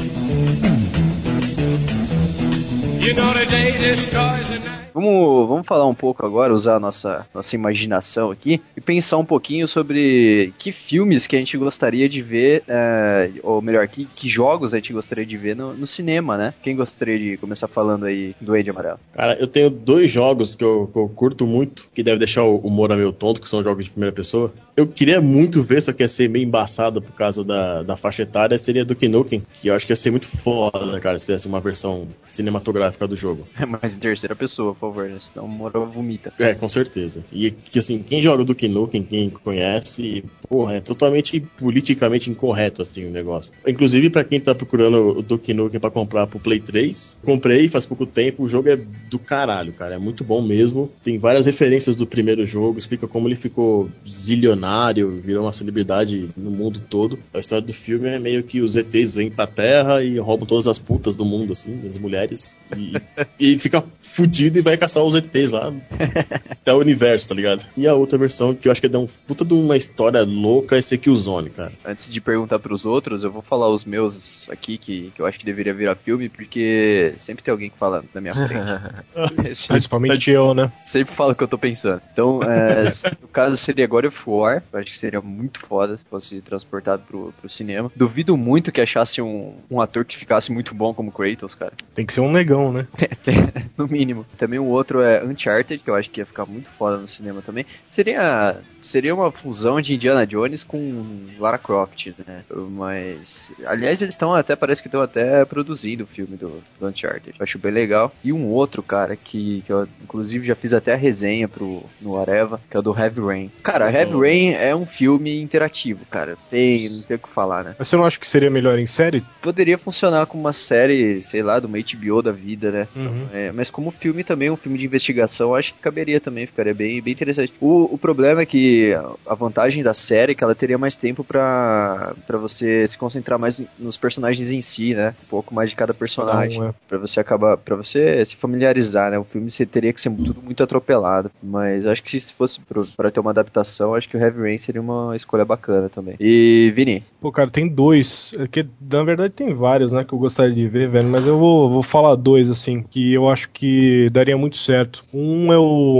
Vamos, vamos falar um pouco agora, usar a nossa, nossa imaginação aqui e pensar um pouquinho sobre que filmes que a gente gostaria de ver, é, ou melhor, que, que jogos a gente gostaria de ver no, no cinema, né? Quem gostaria de começar falando aí do Duende Amarelo? Cara, eu tenho dois jogos que eu, que eu curto muito, que deve deixar o humor meio tonto, que são jogos de primeira pessoa. Eu queria muito ver, só que ia ser meio embaçado por causa da, da faixa etária, seria Duke Nukem, que eu acho que ia ser muito foda, cara, se tivesse uma versão cinematográfica do jogo. É, mas em terceira pessoa, por favor, né? Senão o Moro vomita. É, com certeza. E que assim, quem joga Duke Nukem, quem conhece, porra, é totalmente politicamente incorreto, assim, o negócio. Inclusive, pra quem tá procurando o Duke Nukem pra comprar pro Play três, comprei faz pouco tempo, o jogo é do caralho, cara, é muito bom mesmo. Tem várias referências do primeiro jogo, explica como ele ficou zilionário, virou uma celebridade no mundo todo. A história do filme é meio que os E Tês vêm pra Terra e roubam todas as putas do mundo, assim, as mulheres, e, e fica fudido e vai caçar os E Tês lá até o universo, tá ligado? E a outra versão que eu acho que é um puta de uma história louca é Killzone, cara. Antes de perguntar pros outros, eu vou falar os meus aqui que, que eu acho que deveria virar filme, porque sempre tem alguém que fala na minha frente. Principalmente eu, né? Sempre falo o que eu tô pensando. Então, é, no caso seria God of War, eu acho que seria muito foda se fosse transportado pro, pro cinema. Duvido muito que achasse um, um ator que ficasse muito bom como Kratos, cara. Tem que ser um negão, né? No mínimo. Também o outro é Uncharted, que eu acho que ia ficar muito foda no cinema também. Seria, seria uma fusão de Indiana Jones com Lara Croft, né? Mas, aliás, eles estão até, parece que estão até produzindo o filme do, do Uncharted. Eu acho bem legal. E um outro, cara, que, que eu inclusive já fiz até a resenha pro, no Areva, que é o do Heavy Rain. Cara, Heavy Rain é um filme interativo, cara. Tem, não tem o que falar, né? Mas você não acha que seria melhor em série? Poderia funcionar como uma série, sei lá, de uma H B O da vida, né? Uhum. É, mas como filme também, um filme de investigação, acho que caberia também, ficaria bem, bem interessante. O, o problema é que a vantagem da série é que ela teria mais tempo pra, pra você se concentrar mais nos personagens em si, né? Um pouco mais de cada personagem. Não, é. Pra você acabar, pra você se familiarizar, né? O filme você teria que ser tudo muito atropelado. Mas acho que se fosse pro, pra ter uma adaptação, acho que o Heavy Rain seria uma escolha bacana também. E, Vini? Pô, cara, tem dois. Que, na verdade tem vários, né? Que eu gostaria de ver, velho. Mas eu vou, vou falar dois, assim, que eu acho que daria muito certo. Um é o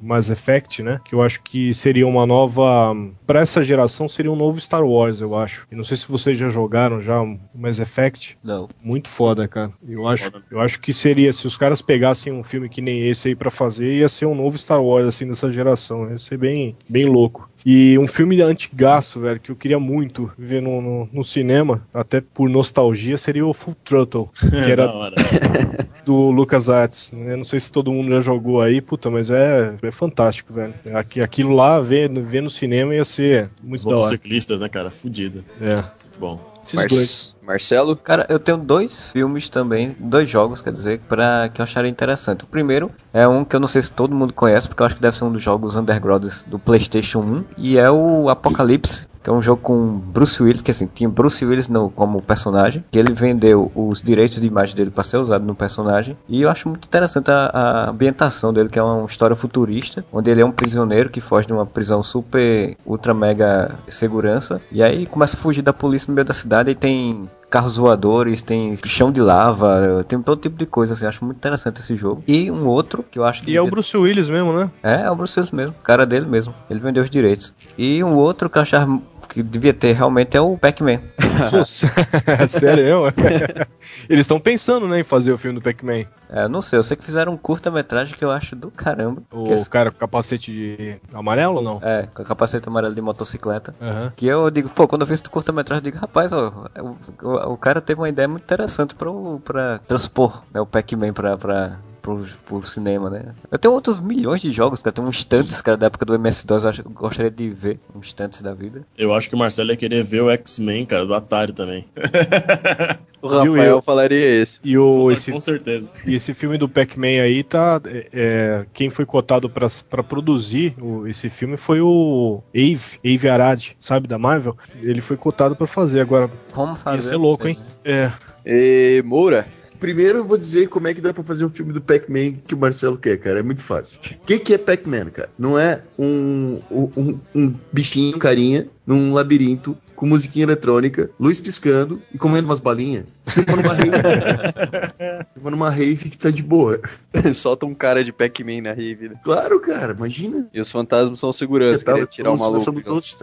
Mass Effect, né? Que eu acho que seria uma nova... Pra essa geração seria um novo Star Wars, eu acho. E não sei se vocês já jogaram já o Mass Effect. Não. Muito foda, cara. Eu acho, eu acho que seria, se os caras pegassem um filme que nem esse aí pra fazer, ia ser um novo Star Wars, assim, dessa geração. Ia ser bem, bem louco. E um filme antigaço, velho, que eu queria muito ver no, no, no cinema, até por nostalgia, seria o Full Throttle, que era do LucasArts. Eu não sei se todo mundo já jogou aí, puta, mas é, é fantástico, velho. Aqui, aquilo lá, ver, ver no cinema ia ser muito da hora. Motociclistas, né, cara? Fudido. É. Muito bom. Mar- Marcelo? Cara, eu tenho dois filmes também, dois jogos, quer dizer, pra, que eu acharia interessante. O primeiro é um que eu não sei se todo mundo conhece, porque eu acho que deve ser um dos jogos undergrounds do PlayStation um, e é o Apocalypse, que é um jogo com Bruce Willis, que assim, tinha Bruce Willis no, como personagem, que ele vendeu os direitos de imagem dele para ser usado no personagem, e eu acho muito interessante a, a ambientação dele, que é uma história futurista, onde ele é um prisioneiro que foge de uma prisão super, ultra mega segurança, e aí começa a fugir da polícia no meio da cidade, e tem carros voadores, tem chão de lava, tem todo tipo de coisa, assim, acho muito interessante esse jogo. E um outro que eu acho que... E devia... é o Bruce Willis mesmo, né? É, é o Bruce Willis mesmo, cara dele mesmo, ele vendeu os direitos. E um outro que eu achava que devia ter realmente é o Pac-Man. Sério mesmo? Eles estão pensando, né, em fazer o filme do Pac-Man. É, não sei, eu sei que fizeram um curta-metragem que eu acho do caramba. O esse... cara com capacete de amarelo ou não? É, com capacete amarelo de motocicleta. Uhum. Que eu digo, pô, quando eu fiz esse curta-metragem, eu digo, rapaz, ó, o, o, o cara teve uma ideia muito interessante pra, pra transpor, né, o Pac-Man pra... pra... Pro, pro cinema, né? Eu tenho outros milhões de jogos, cara. Tem uns instantes, cara, da época do M S dois, eu, acho, eu gostaria de ver uns instantes da vida. Eu acho que o Marcelo ia querer ver o X-Men, cara, do Atari também. O Rafael eu, falaria esse. E o, esse. Com certeza. E esse filme do Pac-Man aí tá... É, é, quem foi cotado pra, pra produzir o, esse filme foi o Abe, Abe Arad, sabe, da Marvel? Ele foi cotado pra fazer. Agora, como fazer? Ia ser louco, hein? É. E Moura? Primeiro eu vou dizer como é que dá pra fazer um filme do Pac-Man que o Marcelo quer, cara. É muito fácil. O que, que é Pac-Man, cara? Não é um, um, um bichinho, carinha, num labirinto, com musiquinha eletrônica, luz piscando e comendo umas balinhas. Fica numa rave. Fica numa rave que tá de boa. Solta um cara de Pac-Man na rave. Né? Claro, cara, imagina. E os fantasmas são segurança, queria tirar o maluco. Doce, tá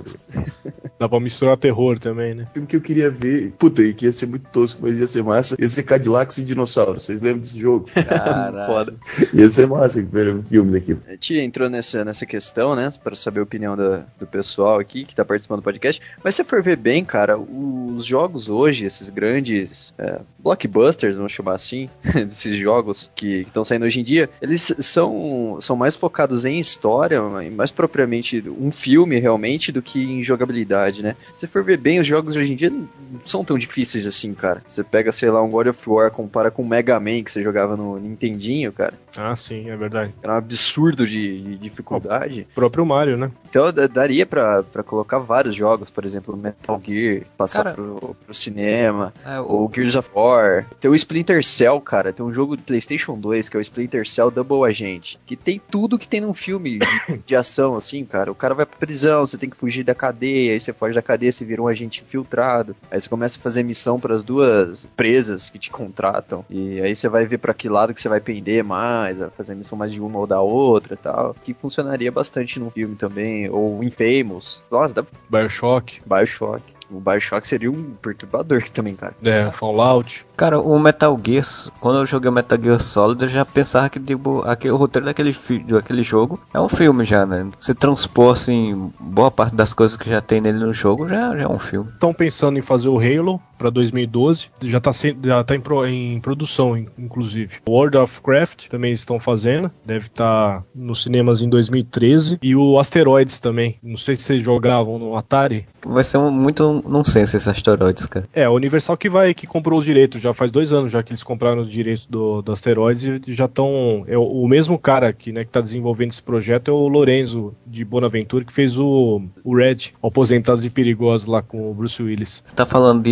Dá pra misturar terror também, né? O filme que eu queria ver, puta, e que ia ser muito tosco, mas ia ser massa, ia ser Cadillacs e Dinossauros. Vocês lembram desse jogo? Caralho. Ia ser massa ver um filme daquilo. A gente entrou nessa, nessa questão, né, pra saber a opinião da, do pessoal aqui que tá participando do podcast. Mas se você for ver bem, cara, os jogos hoje, esses grandes é, blockbusters, vamos chamar assim, desses jogos que estão saindo hoje em dia, eles são, são mais focados em história, mais propriamente um filme realmente, do que em jogabilidade, né? Se você for ver bem, os jogos hoje em dia não são tão difíceis assim, cara. Você pega, sei lá, um God of War, compara com o Mega Man que você jogava no Nintendinho, cara. Ah, sim, é verdade. Era um absurdo de, de dificuldade. O próprio Mario, né? Então daria pra, pra colocar vários jogos, por exemplo, Metal Gear, passar cara, pro, pro cinema, é, o... ou Gears of War. Tem o Splinter Cell, cara, tem um jogo do PlayStation dois, que é o Splinter Cell Double Agent, que tem tudo que tem num filme de, de ação, assim, cara. O cara vai pra prisão, você tem que fugir da cadeia, aí você foge da cadeia, você vira um agente infiltrado, aí você começa a fazer missão pras duas presas que te contratam, e aí você vai ver pra que lado que você vai pender mais, vai fazer missão mais de uma ou da outra e tal, que funcionaria bastante num filme também, ou Infamous. Nossa, dá... Bioshock. Bioshock. O Bioshock seria um perturbador também, cara. É, Fallout. Cara, o Metal Gear, quando eu joguei o Metal Gear Solid, eu já pensava que tipo, aqui, o roteiro daquele, daquele jogo é um filme já, né? Você transpor, assim, boa parte das coisas que já tem nele no jogo, já, já é um filme. Estão pensando em fazer o Halo pra dois mil e doze, já tá, se, já tá em, pro, em produção, inclusive. World of Warcraft também estão fazendo, deve estar tá nos cinemas em dois mil e treze. E o Asteroids também, não sei se vocês jogavam no Atari. Vai ser um, muito nonsense esses asteroides, cara. É, a Universal que vai, que comprou os direitos, já faz dois anos já que eles compraram os direitos do, do Asteroids e já estão... É, o mesmo cara que, né, que tá desenvolvendo esse projeto é o Lorenzo de Bonaventura, que fez o, o Red, o Aposentados e Perigosos lá com o Bruce Willis. Você tá falando de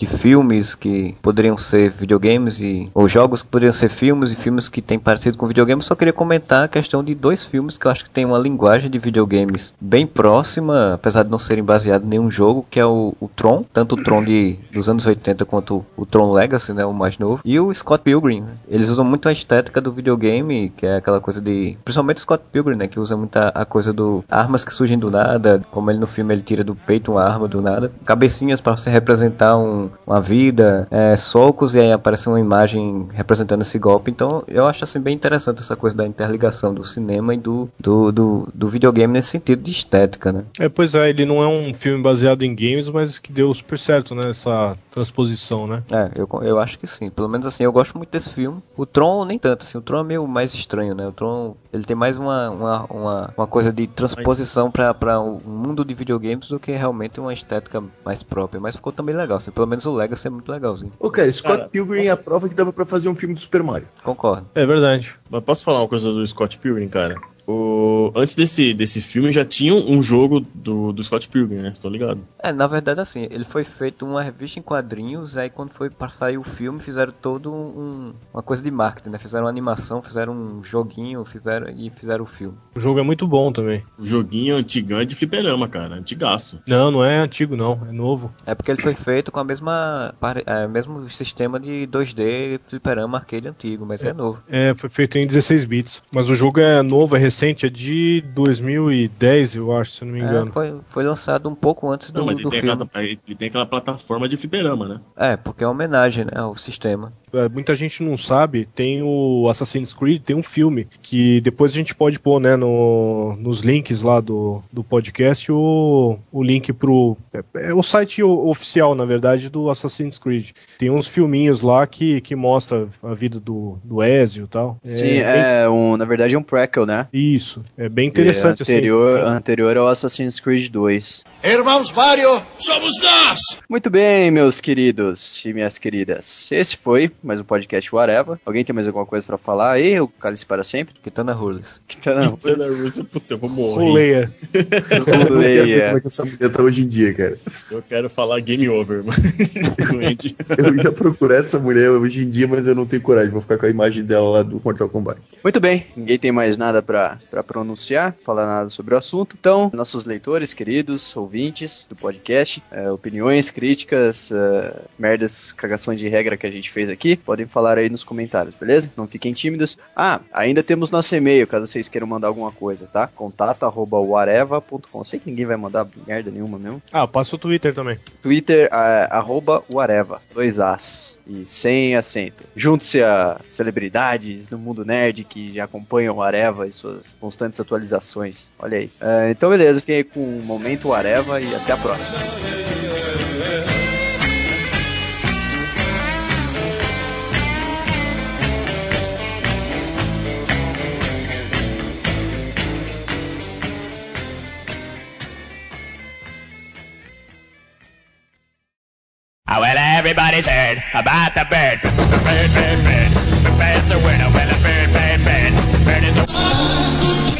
de filmes que poderiam ser videogames e ou jogos que poderiam ser filmes e filmes que têm parecido com videogames. Só queria comentar a questão de dois filmes que eu acho que tem uma linguagem de videogames bem próxima, apesar de não serem baseados em nenhum jogo, que é o, o Tron, tanto o Tron de, dos anos oitenta quanto o, o Tron Legacy, né, o mais novo, e o Scott Pilgrim. Eles usam muito a estética do videogame, que é aquela coisa de, principalmente o Scott Pilgrim, né, que usa muito a, a coisa do armas que surgem do nada, como ele no filme ele tira do peito uma arma do nada, cabecinhas para você representar um, uma vida, é, socos, e aí aparece uma imagem representando esse golpe. Então eu acho assim bem interessante essa coisa da interligação do cinema e do, do, do, do videogame nesse sentido de estética, né? É, pois é, ele não é um filme baseado em games, mas que deu super certo, né, essa transposição, né? É, eu, eu acho que sim, pelo menos assim, eu gosto muito desse filme. O Tron nem tanto, assim, o Tron é meio mais estranho, né? O Tron, ele tem mais uma, uma, uma, uma coisa de transposição para para o mundo de videogames do que realmente uma estética mais própria, mas ficou também legal, assim, pelo menos o Legacy é muito legalzinho. Ô, cara, Scott Cara, Pilgrim posso- é a prova que dava pra fazer um filme do Super Mario. Concordo. É verdade. Mas posso falar uma coisa do Scott Pilgrim, cara? O... Antes desse, desse filme já tinha um jogo do, do Scott Pilgrim, né? Estou ligado. É, na verdade assim, ele foi feito uma revista em quadrinhos, aí quando foi para sair o filme, fizeram todo um, uma coisa de marketing, né? Fizeram uma animação, fizeram um joguinho, fizeram e fizeram o filme. O jogo é muito bom também. O joguinho antigão é de fliperama, cara. Antigaço. Não, não é antigo não, é novo. É porque ele foi feito com a mesma, pare- é, mesmo sistema de dois D fliperama arcade antigo, mas é, é novo. É, foi feito em dezesseis bits. Mas o jogo é novo, é recente, é de dois mil e dez, eu acho, se eu não me engano. É, foi, foi lançado um pouco antes do, Não, mas ele do tem, filme. aquela, ele tem aquela plataforma de fliperama, né? É, porque é uma homenagem, né, ao sistema. É, muita gente não sabe, tem o Assassin's Creed, tem um filme, que depois a gente pode pôr, né, no, nos links lá do, do podcast, o, o link pro... É, é o site o- oficial, na verdade, do Assassin's Creed. Tem uns filminhos lá que, que mostra a vida do, do Ezio e tal. Sim, bem- é um, na verdade é um prequel, né? Isso, é bem interessante. É anterior, assim. anterior ao Assassin's Creed dois. Irmãos Mario, somos nós! Muito bem, meus queridos e minhas queridas. Esse foi mais um podcast Whatever. Alguém tem mais alguma coisa pra falar aí? O Cálice para sempre? Que tá na Hurles. Que tá na Você na Rússia, puta, eu vou morrer. Roleia. Eu quero ver Leia. como é que essa mulher tá hoje em dia, cara. Eu quero falar game over, mano. Doente. Eu ia procurar essa mulher hoje em dia, mas eu não tenho coragem. Vou ficar com a imagem dela lá do Mortal Kombat. Muito bem, ninguém tem mais nada pra, pra pronunciar, falar nada sobre o assunto. Então, nossos leitores, queridos, ouvintes do podcast, é, opiniões, críticas, é, merdas, cagações de regra que a gente fez aqui, podem falar aí nos comentários, beleza? Não fiquem tímidos. Ah, ainda temos nosso e-mail, caso vocês queiram mandar alguma coisa, tá? contato arroba wareva ponto com. Sei que ninguém vai mandar merda nenhuma mesmo. Ah, passa o Twitter também. Twitter, é, arroba wareva, dois As e sem acento. Junte-se a celebridades do mundo nerd que já acompanham o Areva e suas constantes atualizações. Olha aí. É, então beleza, fiquei aí com o Momento Areva e até a próxima. Ah, well, everybody's heard about the bird. The bird, bird, bird. The bird's the winner. Well, the bird, bird, bird. The bird is a...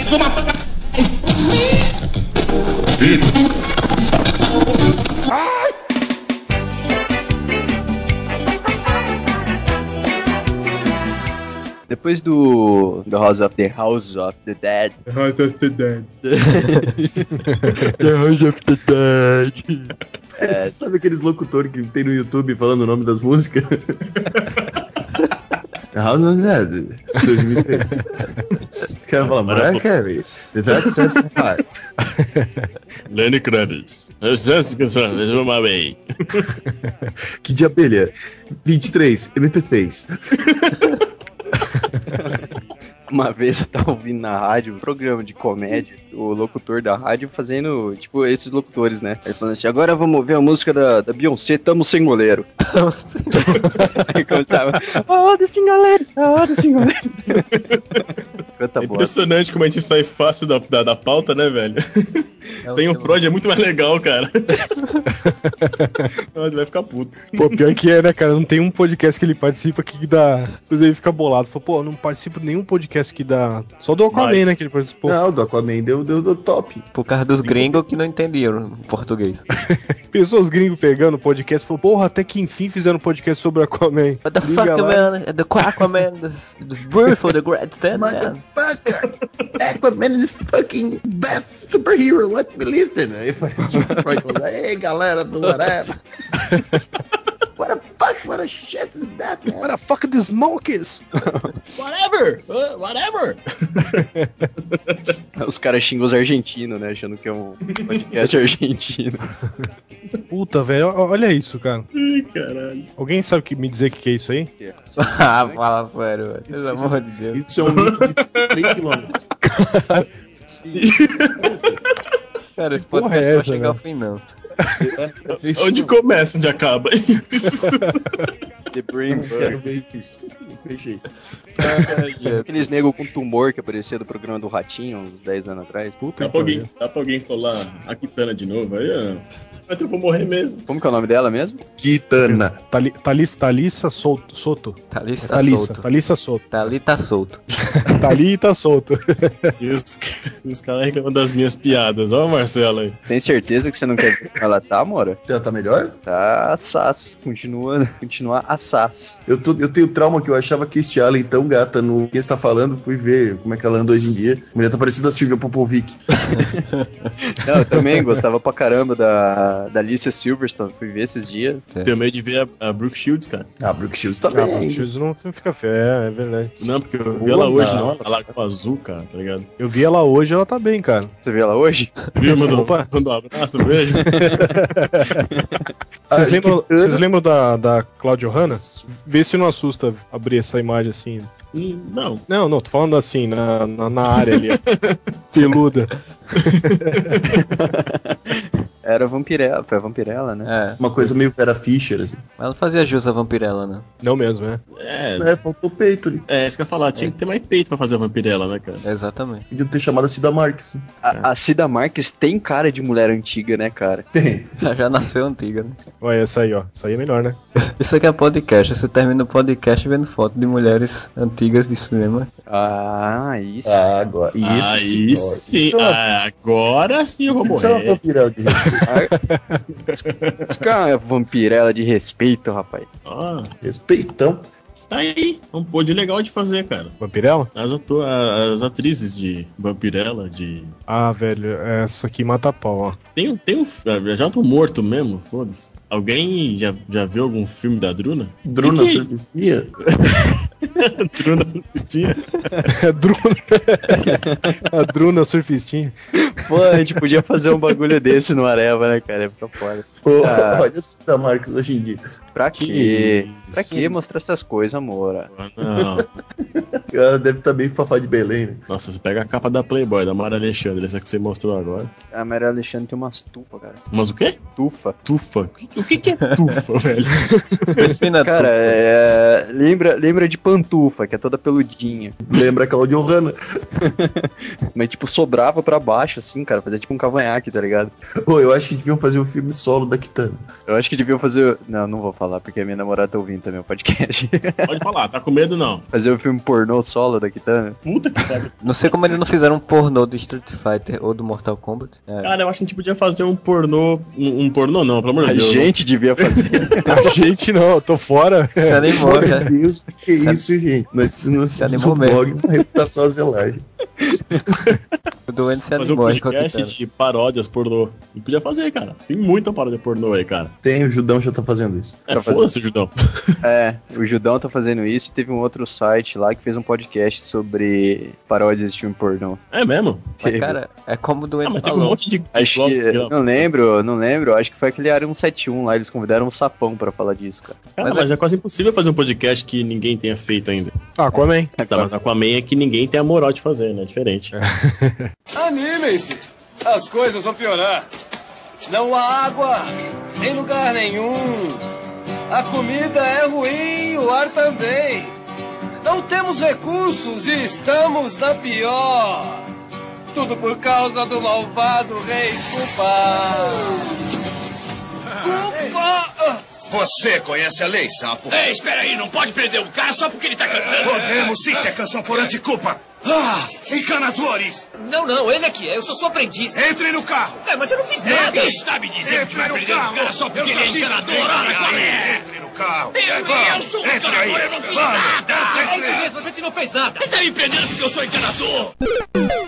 Depois do, do House of the House of the Dead. House of the Dead. The House of the Dead. É, você sabe aqueles locutores que tem no YouTube falando o nome das músicas? House of the Dead. dois mil e três. O cara fala, Mariah Carey. The Dark Starts in Heart. Lenny Kravitz. My way. Que de abelha. vinte e três. M P três. Uma vez eu tava ouvindo na rádio um programa de comédia, o locutor da rádio fazendo, tipo, esses locutores, né? Ele falando assim, agora vamos ver a música da, da Beyoncé, Tamo Sem Goleiro. Aí começava, oh, sem goleiro, oh, sem goleiro. Canta É boa. impressionante como a gente sai fácil da, da, da pauta, né, velho? É Sem o seu- Freud é muito mais legal, cara. Nossa, vai ficar puto. Pô, pior que é, né, cara? Não tem um podcast que ele participa que dá. Depois ele fica bolado. Fala, pô, não participo de nenhum podcast podcast aqui da... Só do Aquaman, Vai. né? Que ele participou. Não, do Aquaman deu, deu, deu top. Por causa dos gringos que não entendiam português. Pessoas gringos pegando o podcast e falaram, porra, até que enfim fizeram um podcast sobre Aquaman. What the fuck, man? The Aquaman, the, the beautiful, the great stand, man. Motherfucker! Aquaman is the fucking best superhero, let me listen. Aí parece um Freud falando, ei, galera do whatever. What the fuck? What a shit is that, man? What the fuck are these monkeys? Whatever! Uh, whatever! Os caras xingam os argentinos, né? Achando que é um podcast argentino. Puta, velho, olha isso, cara. Ai, caralho. Alguém sabe que me dizer o que, que é isso aí? Ah, fala sério, velho. Pelo amor de Deus. Isso é um mito de três quilômetros. Cara, esse podcast é essa, vai chegar né? ao fim, não. Onde começa, onde acaba? The Brain Fechei. Aqueles negros com tumor que aparecia do programa do Ratinho uns dez anos atrás. Puta, dá, pra alguém, dá pra alguém colar a Kitana de novo? Aí, ó. Mas eu vou morrer mesmo. Como que é o nome dela mesmo? Kitana. Tali, Thalissa, Thalissa Soto. Soto. Thalissa, Thalissa Soto. Thalissa Soto. Thalita Solto. Thalita Solto. E os, os caras reclamam das minhas piadas. Ó, Marcelo aí. Tem certeza que você não quer ver ela tá, Mora? Ela tá melhor? Tá assaz. Continua, continua assaz. Eu, tô, eu tenho trauma que eu achava que este Allen tão gata no que você tá falando. Fui ver como é que ela anda hoje em dia. A mulher tá parecida a Silvia Popovic. Não, eu também gostava pra caramba da, da Alicia Silverstone. Fui ver esses dias. É. Tenho medo de ver a, a Brooke Shields, cara. A Brooke Shields também. Ah, a Brooke Shields não fica feia, é, é verdade. Não, porque eu vi ela hoje, não. Ela lá com azul, cara, tá ligado? Eu vi ela hoje, ela tá bem, cara. Você viu ela hoje? Viu, mandou, mandou um abraço, um beijo. Vocês lembram, vocês lembram da, da Claudio Hanna? Vê se não assusta abrir essa imagem assim. Hum, não. Não, não, tô falando assim, na, na, na área ali. Peluda. Era Vampirella, foi a Vampirella, né? É. Uma coisa meio Vera Fischer, assim. Ela não fazia jus a Vampirella, né? Não mesmo, né? É, é faltou peito ali. É, isso que eu ia falar, tinha é. que ter mais peito pra fazer a Vampirella, né, cara? Exatamente. Podiam ter chamado a Cida Marques. A, a Cida Marques tem cara de mulher antiga, né, cara? Tem. Já nasceu antiga, né? Olha, essa aí, ó. Isso aí é melhor, né? Isso aqui é podcast. Você termina o podcast vendo foto de mulheres antigas de cinema. Ah, isso. Ah, agora. Isso, aí sim. Ah, agora sim eu vou morrer. Isso é uma Vampirella de respeito. Isso que é uma Vampirella de respeito, rapaz. Ah, respeitão. Tá aí, um pódio legal de fazer, cara. Vampirella? As, atu- as atrizes de Vampirella, de... Ah, velho, essa aqui mata pau, ó. Tem, tem um... Já tô morto mesmo, foda-se. Alguém já, já viu algum filme da Druna? Druna que... Surfistinha? Druna Surfistinha? Druna... A Druna Surfistinha. Pô, a gente podia fazer um bagulho desse no Areva, né, cara? É pra fora. Pô, ah. Olha essa da Marcos hoje em dia. Pra quê? Pra que mostrar essas coisas, amor? Não. Ela deve estar bem Fafá de Belém, né? Nossa, você pega a capa da Playboy, da Mara Alexandre, essa que você mostrou agora. A Mara Alexandre tem umas tufas, cara. Mas o quê? Tufa. Tufa? O que, o que, que é tufa, velho? Cara, é... Lembra, lembra de pantufa, que é toda peludinha. Lembra aquela de Ohana. Mas, tipo, sobrava pra baixo, assim, cara. Fazia tipo um cavanhaque, tá ligado? Pô, eu acho que deviam fazer um filme solo da Kitana. Eu acho que deviam fazer... Não, não vou falar, porque a minha namorada tá ouvindo também o podcast. Pode falar, tá com medo não. Fazer um filme pornô solo da Kitana. Puta que pariu. Não sei como eles não fizeram um pornô do Street Fighter ou do Mortal Kombat. É. Cara, eu acho que a gente podia fazer um pornô... Um, um pornô não, pelo amor de a Deus. A gente devia fazer. A gente não, eu tô fora. Você animou, Meu cara. Deus, o que é isso, gente? Nós não somos um blog pra reputação a zelagem. O doente se fazer um animou. podcast de paródias pornô. E podia fazer, cara. Tem muita paródia pornô aí, cara. Tem, o Judão já tá fazendo isso. É, tá foda-se, Judão. É, o Judão tá fazendo isso e teve um outro site lá que fez um podcast sobre paródias de filme pornô. É mesmo? Mas, cara, é como o doente ah, mas falou. Teve um monte de... Acho que, não lembro, não lembro. Acho que foi aquele Área cento e setenta e um lá, eles convidaram um sapão pra falar disso, cara. Cara, mas, mas é... é quase impossível fazer um podcast que ninguém tenha feito ainda. Ah, Aquaman. É, tá, mas Aquaman é que ninguém tem a moral de fazer, né? Diferente. É. Animem-se! As coisas vão piorar. Não há água em lugar nenhum. A comida é ruim, o ar também. Não temos recursos e estamos na pior. Tudo por causa do malvado rei Koopa. Koopa! Você conhece a lei, sapo? Ei, espera aí, não pode prender um cara só porque ele tá cantando. Podemos sim, se a canção for anti-Koopa. Ah, encanadores! Não, não, ele aqui é. Eu sou seu aprendiz. Entre no carro! É, mas eu não fiz nada. Ele está me dizendo que vai prender o cara só porque ele é encanador. Entre no carro. Eu, eu sou um encanador, eu não fiz nada. É isso mesmo, a gente não fez nada. Ele tá me prendendo porque eu sou encanador.